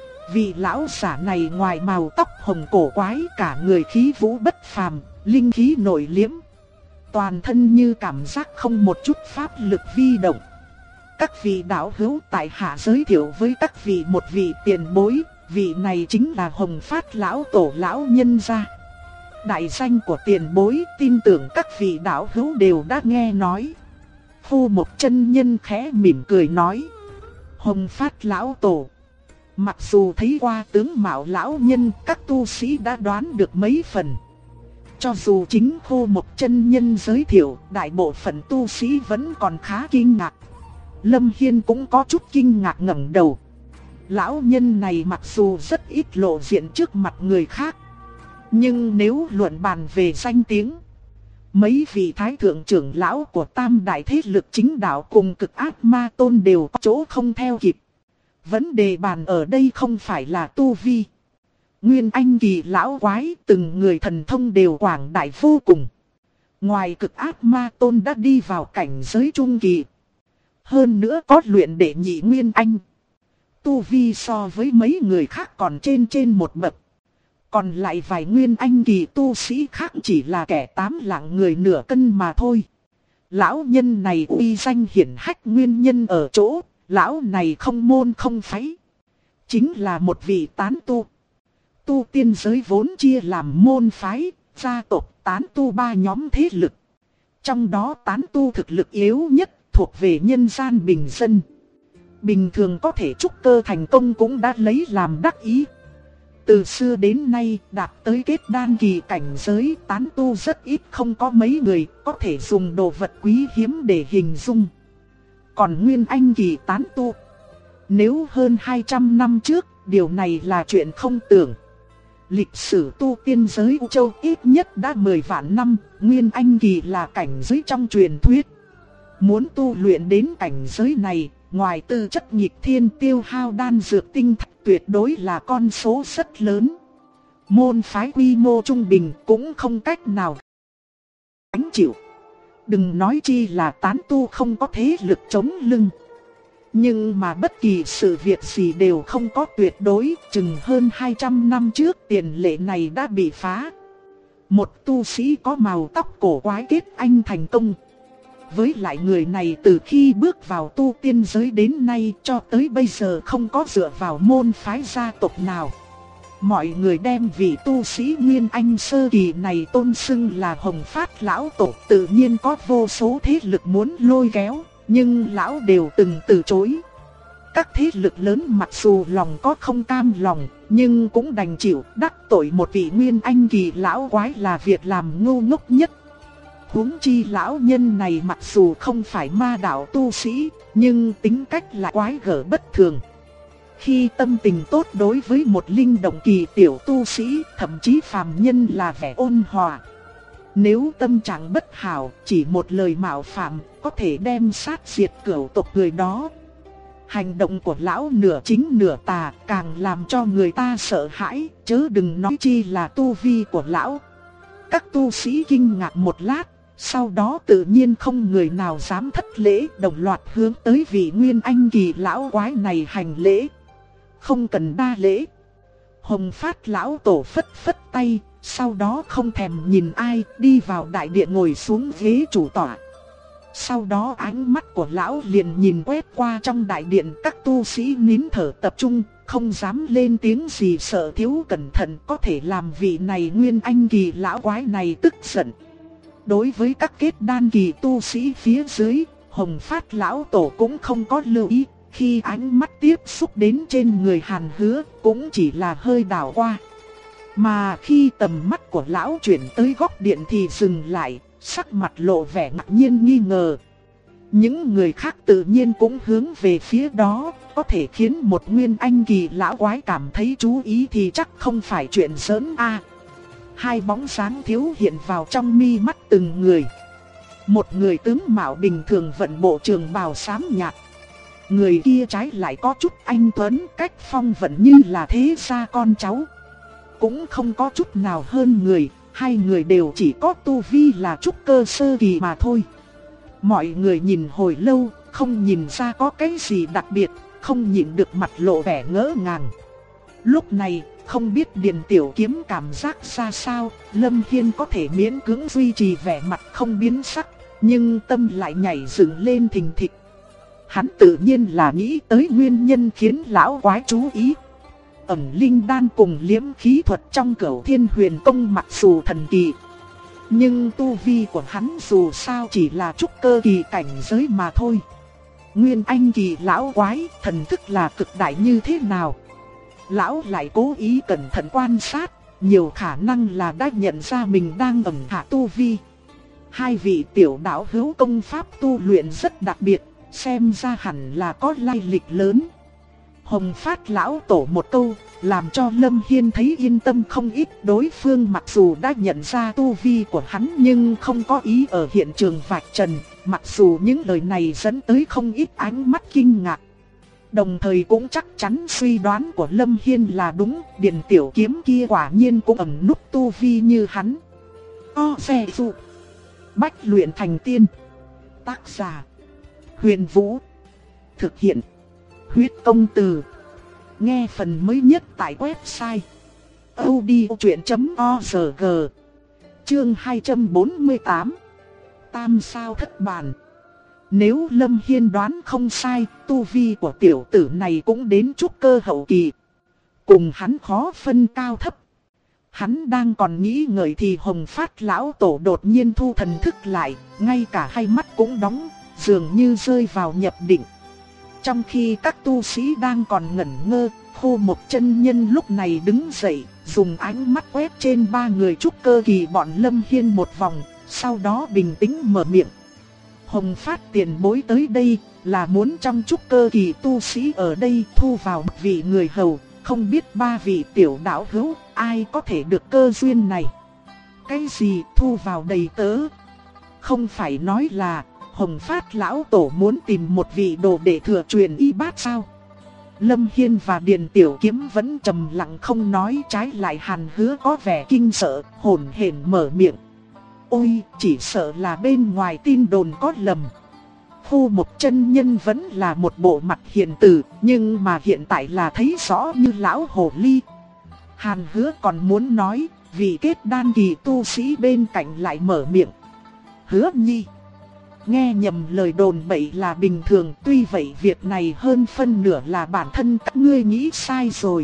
Vị lão giả này ngoài màu tóc hồng cổ quái, cả người khí vũ bất phàm, linh khí nội liễm. Toàn thân như cảm giác không một chút pháp lực vi động. Các vị đạo hữu tại hạ giới thiệu với các vị một vị tiền bối, vị này chính là Hồng Phát Lão Tổ lão nhân gia. Đại danh của tiền bối tin tưởng các vị đạo hữu đều đã nghe nói. Khô Một chân nhân khẽ mỉm cười nói. Hồng Phát Lão Tổ. Mặc dù thấy qua tướng mạo lão nhân, các tu sĩ đã đoán được mấy phần. Cho dù chính Khô Một chân nhân giới thiệu, đại bộ phận tu sĩ vẫn còn khá kinh ngạc. Lâm Hiên cũng có chút kinh ngạc ngẩng đầu. Lão nhân này mặc dù rất ít lộ diện trước mặt người khác, nhưng nếu luận bàn về danh tiếng, mấy vị thái thượng trưởng lão của tam đại thế lực chính đạo cùng Cực Ác Ma Tôn đều có chỗ không theo kịp. Vấn đề bàn ở đây không phải là tu vi. Nguyên Anh kỳ lão quái từng người thần thông đều quảng đại vô cùng. Ngoài Cực Ác Ma Tôn đã đi vào cảnh giới trung kỳ, hơn nữa có luyện đệ nhị Nguyên Anh. Tu vi so với mấy người khác còn trên một bậc. Còn lại vài Nguyên Anh kỳ tu sĩ khác chỉ là kẻ tám lạng người nửa cân mà thôi. Lão nhân này uy danh hiển hách, nguyên nhân ở chỗ lão này không môn không phái, chính là một vị tán tu. Tu tiên giới vốn chia làm môn phái, gia tộc, tán tu ba nhóm thế lực. Trong đó tán tu thực lực yếu nhất thuộc về nhân gian bình dân. Bình thường có thể trúc cơ thành công cũng đã lấy làm đắc ý. Từ xưa đến nay đạt tới kết đan kỳ cảnh giới, tán tu rất ít, không có mấy người có thể dùng đồ vật quý hiếm để hình dung. Còn Nguyên Anh kỳ tán tu, Nếu hơn 200 năm trước, điều này là chuyện không tưởng. Lịch sử tu tiên giới U Châu ít nhất đã 10 vạn năm, Nguyên Anh Kỳ là cảnh giới trong truyền thuyết. Muốn tu luyện đến cảnh giới này, ngoài tư chất nghịch thiên tiêu hao đan dược tinh thạch tuyệt đối là con số rất lớn. Môn phái quy mô trung bình cũng không cách nào gánh chịu. Đừng nói chi là tán tu không có thế lực chống lưng. Nhưng mà bất kỳ sự việc gì đều không có tuyệt đối, chừng hơn 200 năm trước tiền lệ này đã bị phá. Một tu sĩ có màu tóc cổ quái kết anh thành công. Với lại người này từ khi bước vào tu tiên giới đến nay cho tới bây giờ không có dựa vào môn phái gia tộc nào. Mọi người đem vị tu sĩ Nguyên Anh sơ kỳ này tôn xưng là Hồng Phát lão tổ, tự nhiên có vô số thế lực muốn lôi kéo, nhưng lão đều từng từ chối. Các thế lực lớn mặc dù lòng có không cam lòng, nhưng cũng đành chịu, đắc tội một vị Nguyên Anh kỳ lão quái là việc làm ngu ngốc nhất. Huống chi lão nhân này mặc dù không phải ma đạo tu sĩ, nhưng tính cách lại quái gở bất thường. Khi tâm tình tốt đối với một linh động kỳ tiểu tu sĩ, thậm chí phàm nhân là vẻ ôn hòa. Nếu tâm trạng bất hảo, chỉ một lời mạo phạm, có thể đem sát diệt cửu tộc người đó. Hành động của lão nửa chính nửa tà, càng làm cho người ta sợ hãi, chớ đừng nói chi là tu vi của lão. Các tu sĩ kinh ngạc một lát, sau đó tự nhiên không người nào dám thất lễ, đồng loạt hướng tới vị Nguyên Anh kỳ lão quái này hành lễ. Không cần đa lễ. Hồng Phát lão tổ phất phất tay, sau đó không thèm nhìn ai, đi vào đại điện ngồi xuống ghế chủ tọa. Sau đó ánh mắt của lão liền nhìn quét qua trong đại điện, các tu sĩ nín thở tập trung, không dám lên tiếng gì, sợ thiếu cẩn thận có thể làm vị này Nguyên Anh kỳ lão quái này tức giận. Đối với các kết đan kỳ tu sĩ phía dưới, Hồng Phát lão tổ cũng không có lưu ý. Khi ánh mắt tiếp xúc đến trên người Hàn Hứa, cũng chỉ là hơi đảo qua. Mà khi tầm mắt của lão chuyển tới góc điện thì dừng lại, sắc mặt lộ vẻ ngạc nhiên nghi ngờ. Những người khác tự nhiên cũng hướng về phía đó, có thể khiến một Nguyên Anh kỳ lão quái cảm thấy chú ý thì chắc không phải chuyện giỡn a. Hai bóng sáng thiếu hiện vào trong mi mắt từng người. Một người tướng mạo bình thường vận bộ trường bào xám nhạt. Người kia trái lại có chút anh tuấn, cách phong vận như là thế gia con cháu. Cũng không có chút nào hơn người, hai người đều chỉ có tu vi là trúc cơ sơ kỳ mà thôi. Mọi người nhìn hồi lâu, không nhìn ra có cái gì đặc biệt, không nhịn được mặt lộ vẻ ngỡ ngàng. Lúc này, không biết Điền Tiểu Kiếm cảm giác ra sao, Lâm Hiên có thể miễn cưỡng duy trì vẻ mặt không biến sắc, nhưng tâm lại nhảy dựng lên thình thịch. Hắn tự nhiên là nghĩ tới nguyên nhân khiến lão quái chú ý. Ẩn linh đan cùng liễm khí thuật trong Cửu Thiên Huyền Công mặc dù thần kỳ, nhưng tu vi của hắn dù sao chỉ là trúc cơ kỳ cảnh giới mà thôi. Nguyên Anh kỳ lão quái, thần thức là cực đại như thế nào? Lão lại cố ý cẩn thận quan sát, nhiều khả năng là đã nhận ra mình đang ẩn hạ tu vi. Hai vị tiểu đạo hữu công pháp tu luyện rất đặc biệt, xem ra hẳn là có lai lịch lớn. Hồng Phát lão tổ một câu, làm cho Lâm Hiên thấy yên tâm không ít. Đối phương mặc dù đã nhận ra tu vi của hắn nhưng không có ý ở hiện trường vạch trần, mặc dù những lời này dẫn tới không ít ánh mắt kinh ngạc. Đồng thời cũng chắc chắn suy đoán của Lâm Hiên là đúng, Điền Tiểu Kiếm kia quả nhiên cũng ẩn núp tu vi như hắn. Xe dụ Bách luyện thành tiên. Tác giả Huyền Vũ. Thực hiện Huyết Công Từ. Nghe phần mới nhất tại website audiochuyện.org. Chương 248. Tam sao thất bản. Nếu Lâm Hiên đoán không sai, tu vi của tiểu tử này cũng đến trúc cơ hậu kỳ. Cùng hắn khó phân cao thấp. Hắn đang còn nghĩ ngợi thì Hồng Phát lão tổ đột nhiên thu thần thức lại, ngay cả hai mắt cũng đóng, dường như rơi vào nhập định. Trong khi các tu sĩ đang còn ngẩn ngơ, Khô Mộc chân nhân lúc này đứng dậy, dùng ánh mắt quét trên ba người trúc cơ kỳ bọn Lâm Hiên một vòng, sau đó bình tĩnh mở miệng. Hồng Phát tiền bối tới đây là muốn trong trúc cơ kỳ tu sĩ ở đây thu vào vị người hầu, không biết ba vị tiểu đạo hữu ai có thể được cơ duyên này. Cái gì thu vào đầy tớ? Không phải nói là Hồng Phát lão tổ muốn tìm một vị đồ để thừa truyền y bát sao? Lâm Hiên và Điền Tiểu Kiếm vẫn trầm lặng không nói, trái lại Hàn Hứa có vẻ kinh sợ, hổn hển mở miệng. Ôi, chỉ sợ là bên ngoài tin đồn có lầm. Khu Mộc chân nhân vẫn là một bộ mặt hiền từ, nhưng mà hiện tại là thấy rõ như lão hồ ly. Hàn Hứa còn muốn nói, vì kết đan kỳ tu sĩ bên cạnh lại mở miệng. Hứa Nhi, nghe nhầm lời đồn bậy là bình thường, tuy vậy việc này hơn phân nửa là bản thân các ngươi nghĩ sai rồi.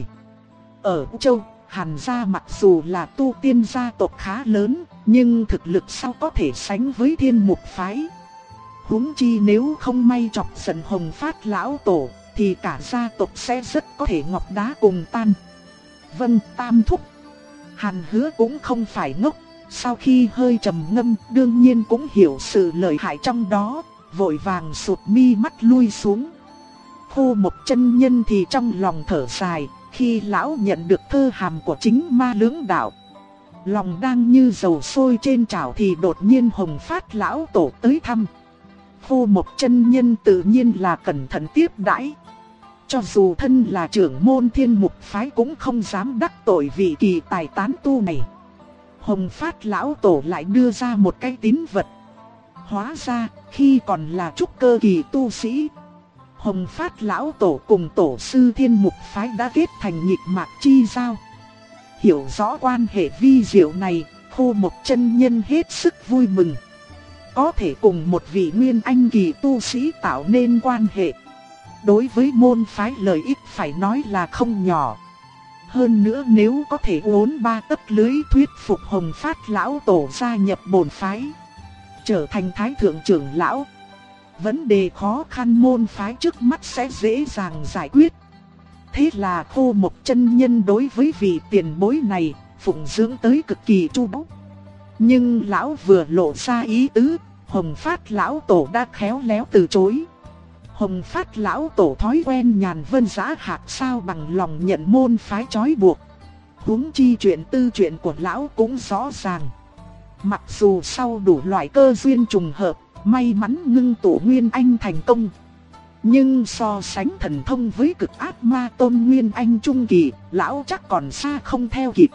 Ở Châu, Hàn gia mặc dù là tu tiên gia tộc khá lớn, nhưng thực lực sao có thể sánh với Thiên Mục phái. Huống chi nếu không may chọc giận Hồng Phát lão tổ, thì cả gia tộc sẽ rất có thể ngọc đá cùng tan. Vâng, tam thúc. Hàn Hứa cũng không phải ngốc, sau khi hơi trầm ngâm đương nhiên cũng hiểu sự lợi hại trong đó, vội vàng sụp mi mắt lui xuống. Khu Mộc chân nhân thì trong lòng thở dài, khi lão nhận được thơ hàm của chính Ma Lưỡng Đạo. Lòng đang như dầu sôi trên chảo thì đột nhiên Hồng Phát lão tổ tới thăm. Khu Mộc chân nhân tự nhiên là cẩn thận tiếp đãi. Cho dù thân là trưởng môn Thiên Mục phái cũng không dám đắc tội vị kỳ tài tán tu này. Hồng Phát lão tổ lại đưa ra một cái tín vật. Hóa ra, khi còn là trúc cơ kỳ tu sĩ, Hồng Phát lão tổ cùng tổ sư Thiên Mục phái đã kết thành nhịp mạc chi giao. Hiểu rõ quan hệ vi diệu này, Khu Mộc chân nhân hết sức vui mừng. Có thể cùng một vị nguyên anh kỳ tu sĩ tạo nên quan hệ, đối với môn phái lợi ích phải nói là không nhỏ. Hơn nữa nếu có thể uốn ba tấc lưới thuyết phục Hồng Phát lão tổ gia nhập bổn phái, trở thành thái thượng trưởng lão, vấn đề khó khăn môn phái trước mắt sẽ dễ dàng giải quyết. Thế là Khu Mộc chân nhân đối với vị tiền bối này phụng dưỡng tới cực kỳ chu đáo. Nhưng lão vừa lộ ra ý tứ, Hồng Phát lão tổ đã khéo léo từ chối. Hồng Phát lão tổ thói quen nhàn vân giá hạc, sao bằng lòng nhận môn phái trói buộc. Huống chi chuyện tư chuyện của lão cũng rõ ràng. Mặc dù sau đủ loại cơ duyên trùng hợp, may mắn ngưng tụ Nguyên Anh thành công, nhưng so sánh thần thông với cực ác ma tôn Nguyên Anh trung kỳ, lão chắc còn xa không theo kịp.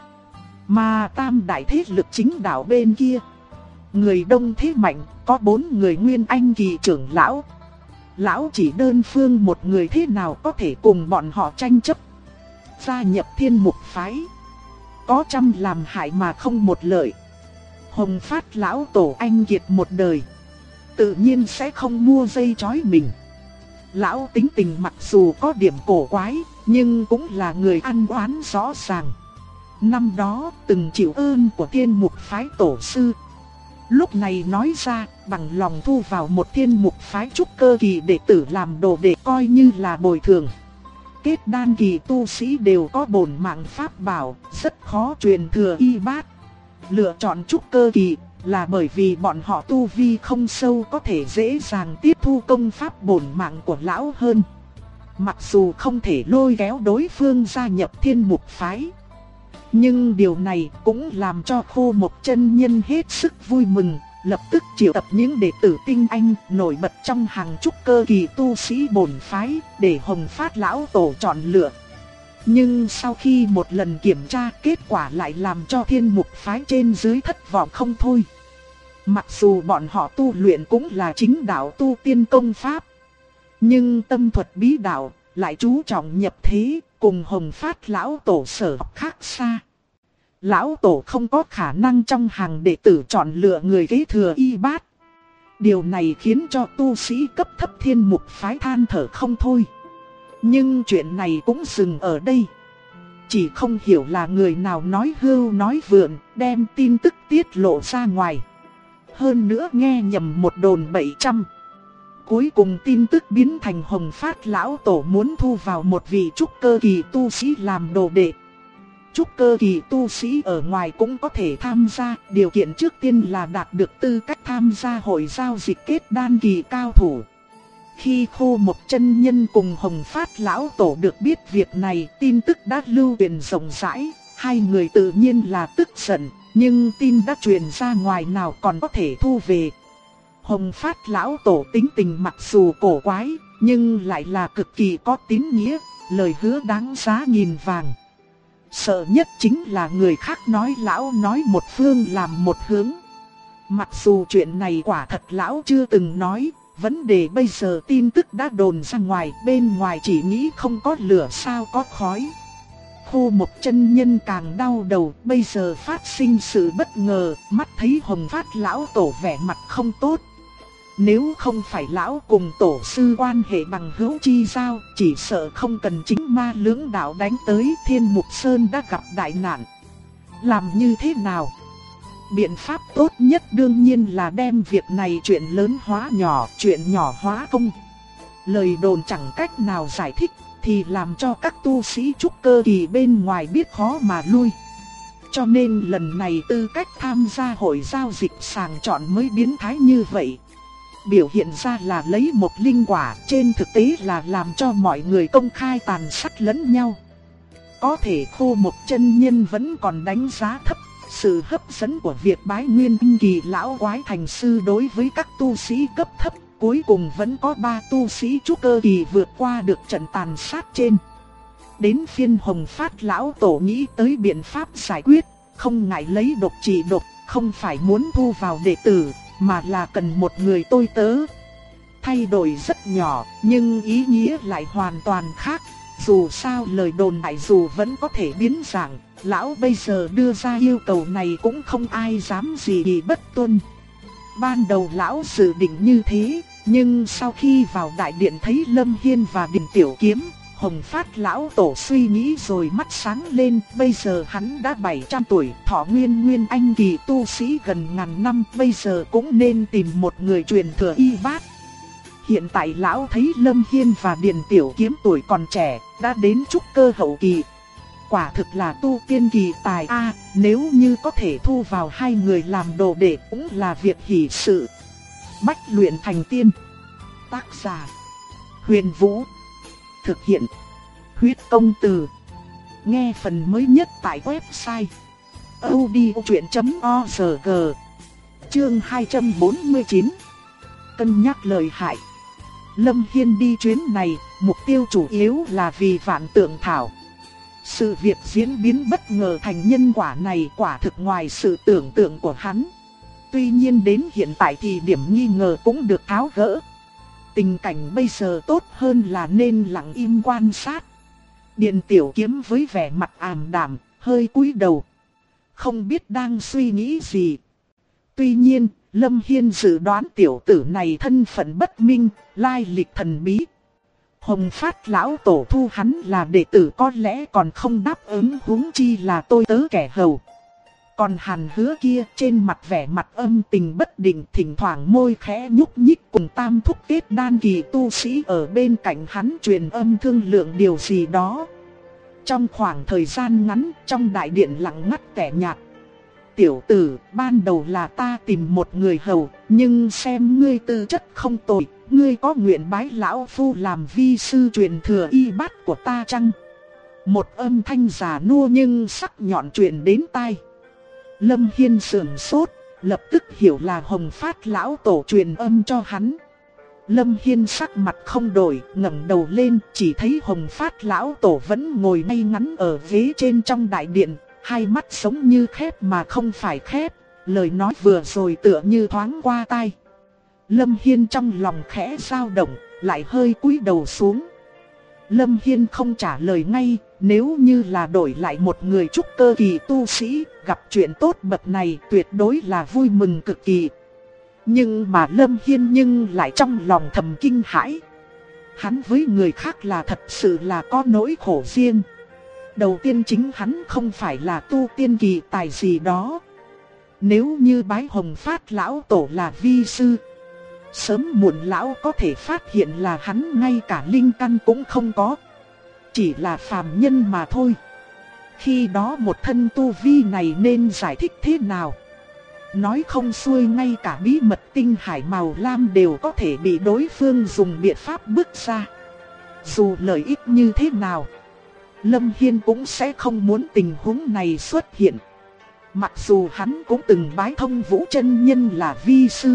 Mà tam đại thế lực chính đạo bên kia, người đông thế mạnh, có 4 người Nguyên Anh kỳ trưởng lão. Lão chỉ đơn phương một người thế nào có thể cùng bọn họ tranh chấp. Gia nhập Thiên Mục phái, có trăm làm hại mà không một lợi. Hồng Phát lão tổ anh kiệt một đời, tự nhiên sẽ không mua dây trói mình. Lão tính tình mặc dù có điểm cổ quái, nhưng cũng là người ăn oán rõ ràng. Năm đó từng chịu ơn của Thiên Mục phái tổ sư, lúc này nói ra bằng lòng thu vào một Thiên Mục phái trúc cơ kỳ đệ tử làm đồ để coi như là bồi thường. Kết đan kỳ tu sĩ đều có bổn mạng pháp bảo, rất khó truyền thừa y bát. Lựa chọn trúc cơ kỳ là bởi vì bọn họ tu vi không sâu, có thể dễ dàng tiếp thu công pháp bổn mạng của lão hơn. Mặc dù không thể lôi kéo đối phương gia nhập Thiên Mục phái, nhưng điều này cũng làm cho Khu Mộc chân nhân hết sức vui mừng, lập tức triệu tập những đệ tử tinh anh nổi bật trong hàng trúc cơ kỳ tu sĩ bổn phái để Hồng Phát lão tổ chọn lựa. Nhưng sau khi một lần kiểm tra, kết quả lại làm cho Thiên Mục phái trên dưới thất vọng không thôi. Mặc dù bọn họ tu luyện cũng là chính đạo tu tiên công pháp, nhưng tâm thuật bí đạo lại chú trọng nhập thế, cùng Hồng Phát lão tổ sở học khác xa. Lão tổ không có khả năng trong hàng đệ tử chọn lựa người kế thừa y bát. Điều này khiến cho tu sĩ cấp thấp Thiên Mục phái than thở không thôi. Nhưng chuyện này cũng dừng ở đây. Chỉ không hiểu là người nào nói hưu nói vượn, đem tin tức tiết lộ ra ngoài. Hơn nữa nghe nhầm một đồn bậy trăm. Cuối cùng tin tức biến thành Hồng Phát lão tổ muốn thu vào một vị trúc cơ kỳ tu sĩ làm đồ đệ. trúc cơ kỳ tu sĩ ở ngoài cũng có thể tham gia, điều kiện trước tiên là đạt được tư cách tham gia hội giao dịch kết đan kỳ cao thủ. Khi Khô Mộc chân nhân cùng Hồng Phát lão tổ được biết việc này, tin tức đã lưu truyền rộng rãi, hai người tự nhiên là tức giận, nhưng tin đã truyền ra ngoài nào còn có thể thu về. Hồng Phát lão tổ tính tình mặc dù cổ quái, nhưng lại là cực kỳ có tín nghĩa, lời hứa đáng giá nghìn vàng. Sợ nhất chính là người khác nói lão nói một phương làm một hướng. Mặc dù chuyện này quả thật lão chưa từng nói, vấn đề bây giờ tin tức đã đồn ra ngoài, bên ngoài chỉ nghĩ không có lửa sao có khói. Khô Mộc chân nhân càng đau đầu, bây giờ phát sinh sự bất ngờ, mắt thấy Hồng Phát lão tổ vẻ mặt không tốt. Nếu không phải lão cùng tổ sư quan hệ bằng hữu chi giao, chỉ sợ không cần chính ma lưỡng đạo đánh tới, Thiên Mục Sơn đã gặp đại nạn. Làm như thế nào? Biện pháp tốt nhất đương nhiên là đem việc này chuyện lớn hóa nhỏ, chuyện nhỏ hóa không. Lời đồn chẳng cách nào giải thích, thì làm cho các tu sĩ trúc cơ kỳ bên ngoài biết khó mà lui. Cho nên lần này tư cách tham gia hội giao dịch sàng chọn mới biến thái như vậy. Biểu hiện ra là lấy một linh quả, trên thực tế là làm cho mọi người công khai tàn sát lẫn nhau. Có thể Khô Mộc chân nhân vẫn còn đánh giá thấp sự hấp dẫn của việc bái nguyên anh kỳ lão quái thành sư đối với các tu sĩ cấp thấp. Cuối cùng vẫn có 3 tu sĩ trúc cơ kỳ vượt qua được trận tàn sát trên. Đến phiên Hồng Phát lão tổ nghĩ tới biện pháp giải quyết, không ngại lấy độc trị độc, không phải muốn thu vào đệ tử, mà là cần một người tôi tớ. Thay đổi rất nhỏ, nhưng ý nghĩa lại hoàn toàn khác. Dù sao lời đồn đại dù vẫn có thể biến dạng, lão bây giờ đưa ra yêu cầu này cũng không ai dám gì bất tuân. Ban đầu lão dự định như thế, nhưng sau khi vào đại điện thấy Lâm Hiên và Điền Tiểu Kiếm, Hồng Phát lão tổ suy nghĩ rồi mắt sáng lên. Bây giờ hắn đã 700 tuổi, thọ nguyên anh kỳ tu sĩ gần ngàn năm, bây giờ cũng nên tìm một người truyền thừa y bát. Hiện tại lão thấy Lâm Hiên và Điền Tiểu Kiếm tuổi còn trẻ, đã đến trúc cơ hậu kỳ. Quả thực là tu tiên kỳ tài a, nếu như có thể thu vào hai người làm đồ đệ cũng là việc hỷ sự. Bách luyện thành tiên. Tác giả: Huyền Vũ. Thực hiện: Huyết Công Từ. Nghe phần mới nhất tại website audiochuyện.org. Chương 249. Cân nhắc lời hại. Lâm Hiên đi chuyến này, mục tiêu chủ yếu là vì Vạn Tượng Thảo. Sự việc diễn biến bất ngờ thành nhân quả này quả thực ngoài sự tưởng tượng của hắn. Tuy nhiên đến hiện tại thì điểm nghi ngờ cũng được tháo gỡ. Tình cảnh bây giờ tốt hơn là nên lặng im quan sát. Điền Tiểu Kiếm với vẻ mặt ảm đạm, hơi cúi đầu, không biết đang suy nghĩ gì. Tuy nhiên, Lâm Hiên dự đoán tiểu tử này thân phận bất minh, lai lịch thần bí. Hồng Phát lão tổ thu hắn là đệ tử có lẽ còn không đáp ứng, huống chi là tôi tớ kẻ hầu. Còn Hàn Hứa kia trên mặt vẻ mặt âm tình bất định, thỉnh thoảng môi khẽ nhúc nhích cùng tam thúc kết đan kỳ tu sĩ ở bên cạnh hắn truyền âm thương lượng điều gì đó. Trong khoảng thời gian ngắn, trong đại điện lặng ngắt tẻ nhạt. Tiểu tử, ban đầu là ta tìm một người hầu, nhưng xem ngươi tư chất không tồi, ngươi có nguyện bái lão phu làm vi sư truyền thừa y bát của ta chăng? Một âm thanh già nua nhưng sắc nhọn truyền đến tai. Lâm Hiên sườn sốt, lập tức hiểu là Hồng Phát lão tổ truyền âm cho hắn. Lâm Hiên sắc mặt không đổi, ngẩng đầu lên, chỉ thấy Hồng Phát lão tổ vẫn ngồi ngay ngắn ở ghế trên trong đại điện, hai mắt giống như khép mà không phải khép, lời nói vừa rồi tựa như thoáng qua tai. Lâm Hiên trong lòng khẽ dao động, lại hơi cúi đầu xuống. Lâm Hiên không trả lời ngay, nếu như là đổi lại một người trúc cơ kỳ tu sĩ, gặp chuyện tốt bậc này tuyệt đối là vui mừng cực kỳ. Nhưng mà Lâm Hiên lại trong lòng thầm kinh hãi. Hắn với người khác là thật sự là có nỗi khổ riêng. Đầu tiên chính hắn không phải là tu tiên kỳ tài gì đó. Nếu như bái Hồng Phát lão tổ là vi sư, sớm muộn lão có thể phát hiện là hắn ngay cả linh căn cũng không có, chỉ là phàm nhân mà thôi. Khi đó một thân tu vi này nên giải thích thế nào? Nói không xuôi ngay cả bí mật tinh hải màu lam đều có thể bị đối phương dùng biện pháp bứt ra. Dù lợi ích như thế nào, Lâm Hiên cũng sẽ không muốn tình huống này xuất hiện. Mặc dù hắn cũng từng bái thông Vũ chân nhân là vi sư,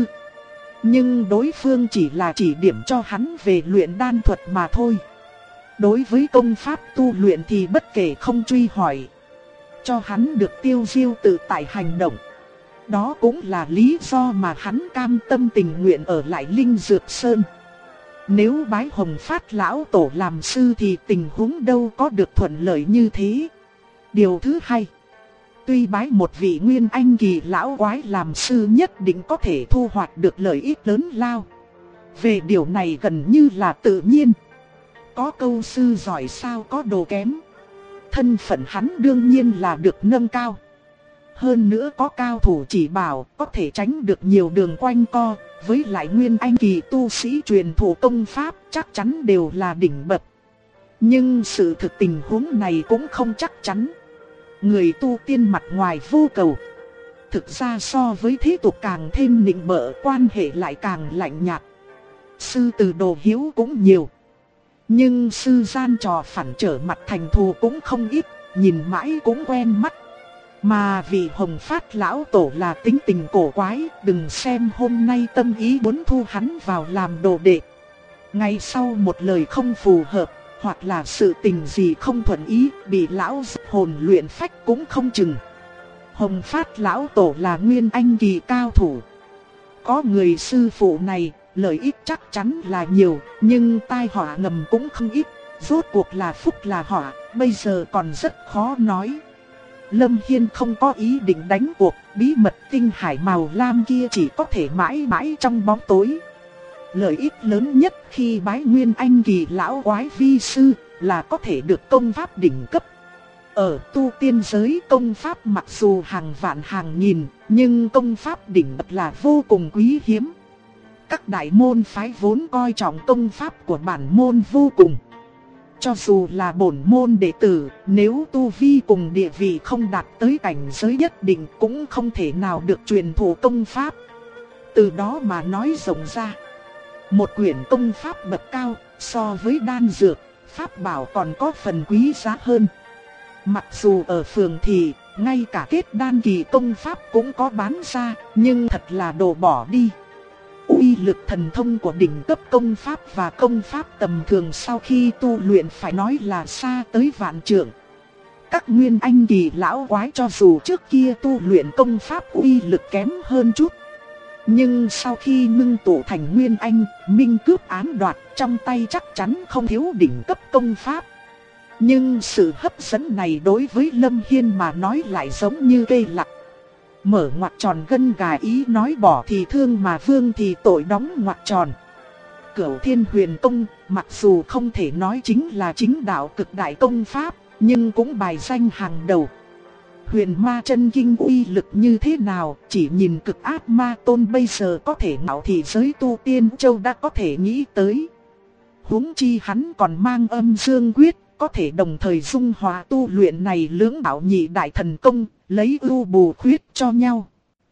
nhưng đối phương chỉ là chỉ điểm cho hắn về luyện đan thuật mà thôi. Đối với công pháp tu luyện thì bất kể không truy hỏi, cho hắn được tiêu diêu tự tại hành động. Đó cũng là lý do mà hắn cam tâm tình nguyện ở lại Linh Dược Sơn. Nếu bái Hồng Phát lão tổ làm sư thì tình huống đâu có được thuận lợi như thế. Điều thứ hai, tuy bái một vị nguyên anh kỳ lão quái làm sư nhất định có thể thu hoạch được lợi ích lớn lao. Về điều này gần như là tự nhiên. Có câu sư giỏi sao có đồ kém. Thân phận hắn đương nhiên là được nâng cao. Hơn nữa có cao thủ chỉ bảo, có thể tránh được nhiều đường quanh co. Với lại nguyên anh kỳ tu sĩ truyền thụ công pháp chắc chắn đều là đỉnh bậc. Nhưng sự thực tình huống này cũng không chắc chắn. Người tu tiên mặt ngoài vô cầu, thực ra so với thế tục càng thêm nịnh bợ, quan hệ lại càng lạnh nhạt. Sư từ đồ hiếu cũng nhiều, nhưng sư gian trò phản trở mặt thành thù cũng không ít, nhìn mãi cũng quen mắt. Mà vị Hồng Phát lão tổ là tính tình cổ quái, đừng xem hôm nay tâm ý muốn thu hắn vào làm đồ đệ, ngày sau một lời không phù hợp, hoặc là sự tình gì không thuận ý, bị lão giết hồn luyện phách cũng không chừng. Hồng Phát lão tổ là nguyên anh kỳ cao thủ. Có người sư phụ này, lợi ích chắc chắn là nhiều, nhưng tai họa ngầm cũng không ít. Rốt cuộc là phúc là họa, bây giờ còn rất khó nói. Lâm Hiên không có ý định đánh cuộc, bí mật tinh hải màu lam kia chỉ có thể mãi mãi trong bóng tối. Lợi ích lớn nhất khi bái nguyên anh kỳ lão quái vi sư là có thể được công pháp đỉnh cấp. Ở tu tiên giới công pháp mặc dù hàng vạn hàng nghìn, nhưng công pháp đỉnh cấp là vô cùng quý hiếm. Các đại môn phái vốn coi trọng công pháp của bản môn vô cùng. Cho dù là bổn môn đệ tử, nếu tu vi cùng địa vị không đạt tới cảnh giới nhất định cũng không thể nào được truyền thụ công pháp. Từ đó mà nói rộng ra, một quyển công pháp bậc cao so với đan dược, pháp bảo còn có phần quý giá hơn. Mặc dù ở phường thì ngay cả kết đan kỳ công pháp cũng có bán ra, nhưng thật là đồ bỏ đi. Uy lực thần thông của đỉnh cấp công pháp và công pháp tầm thường sau khi tu luyện phải nói là xa tới vạn trượng. Các nguyên anh kỳ lão quái cho dù trước kia tu luyện công pháp uy lực kém hơn chút, nhưng sau khi ngưng tụ thành nguyên anh, minh cướp án đoạt, trong tay chắc chắn không thiếu đỉnh cấp công pháp. Nhưng sự hấp dẫn này đối với Lâm Hiên mà nói lại giống như cây lạc. Mở ngoặc tròn gân gà, ý nói bỏ thì thương mà vương thì tội, đóng ngoặc tròn. Cửu Thiên Huyền Công mặc dù không thể nói chính là chính đạo cực đại công pháp, nhưng cũng bài danh hàng đầu. Huyền Ma Chân Kinh uy lực như thế nào, chỉ nhìn Cực Ác Ma Tôn bây giờ có thể ngạo thị giới tu tiên châu đã có thể nghĩ tới. Huống chi hắn còn mang Âm Dương Quyết, có thể đồng thời dung hòa tu luyện này lưỡng đạo nhị đại thần công, lấy ưu bù khuyết cho nhau.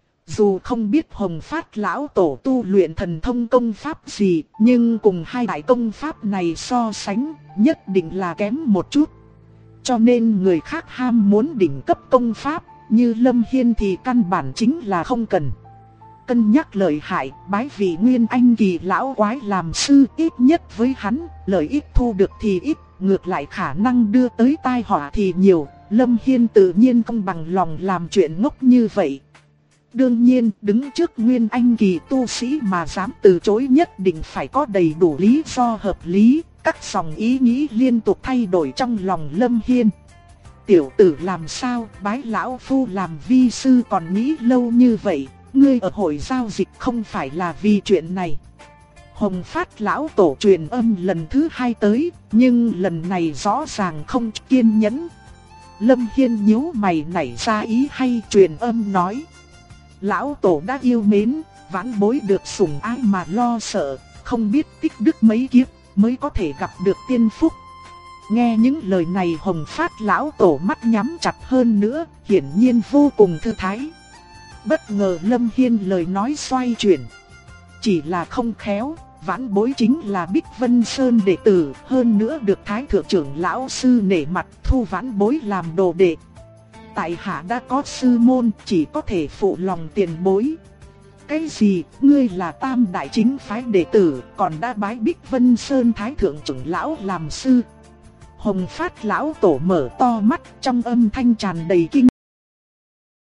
Dù không biết Hồng Phát lão tổ tu luyện thần thông công pháp gì, nhưng cùng hai đại công pháp này so sánh, nhất định là kém một chút. Cho nên người khác ham muốn đỉnh cấp công pháp, như Lâm Hiên thì căn bản chính là không cần. Cân nhắc lợi hại, bái vị nguyên anh kỳ lão quái làm sư, ít nhất với hắn, lợi ích thu được thì ít, ngược lại khả năng đưa tới tai họa thì nhiều. Lâm Hiên tự nhiên không bằng lòng làm chuyện ngốc như vậy. Đương nhiên, đứng trước nguyên anh kỳ tu sĩ mà dám từ chối nhất định phải có đầy đủ lý do hợp lý. Các dòng ý nghĩ liên tục thay đổi trong lòng Lâm Hiên. Tiểu tử làm sao, bái lão phu làm vi sư còn nghĩ lâu như vậy, ngươi ở hội giao dịch không phải là vì chuyện này. Hồng Phát lão tổ truyền âm lần thứ hai tới, nhưng lần này rõ ràng không kiên nhẫn. Lâm Hiên nhíu mày nảy ra ý hay, truyền âm nói: lão tổ đã yêu mến, vãn bối được sủng ái mà lo sợ, không biết tích đức mấy kiếp mới có thể gặp được tiên phúc. Nghe những lời này Hồng Phát lão tổ mắt nhắm chặt hơn nữa, hiển nhiên vô cùng thư thái. Bất ngờ Lâm Hiên lời nói xoay chuyển. Chỉ là không khéo, vãn bối chính là Bích Vân Sơn đệ tử, hơn nữa được Thái Thượng trưởng lão sư nể mặt thu vãn bối làm đồ đệ. Tại hạ đã có sư môn, chỉ có thể phụ lòng tiền bối. Cái gì, ngươi là Tam Đại Chính phái đệ tử, còn đã bái Bích Vân Sơn Thái Thượng trưởng lão làm sư? Hồng Phát lão tổ mở to mắt, trong âm thanh tràn đầy kinh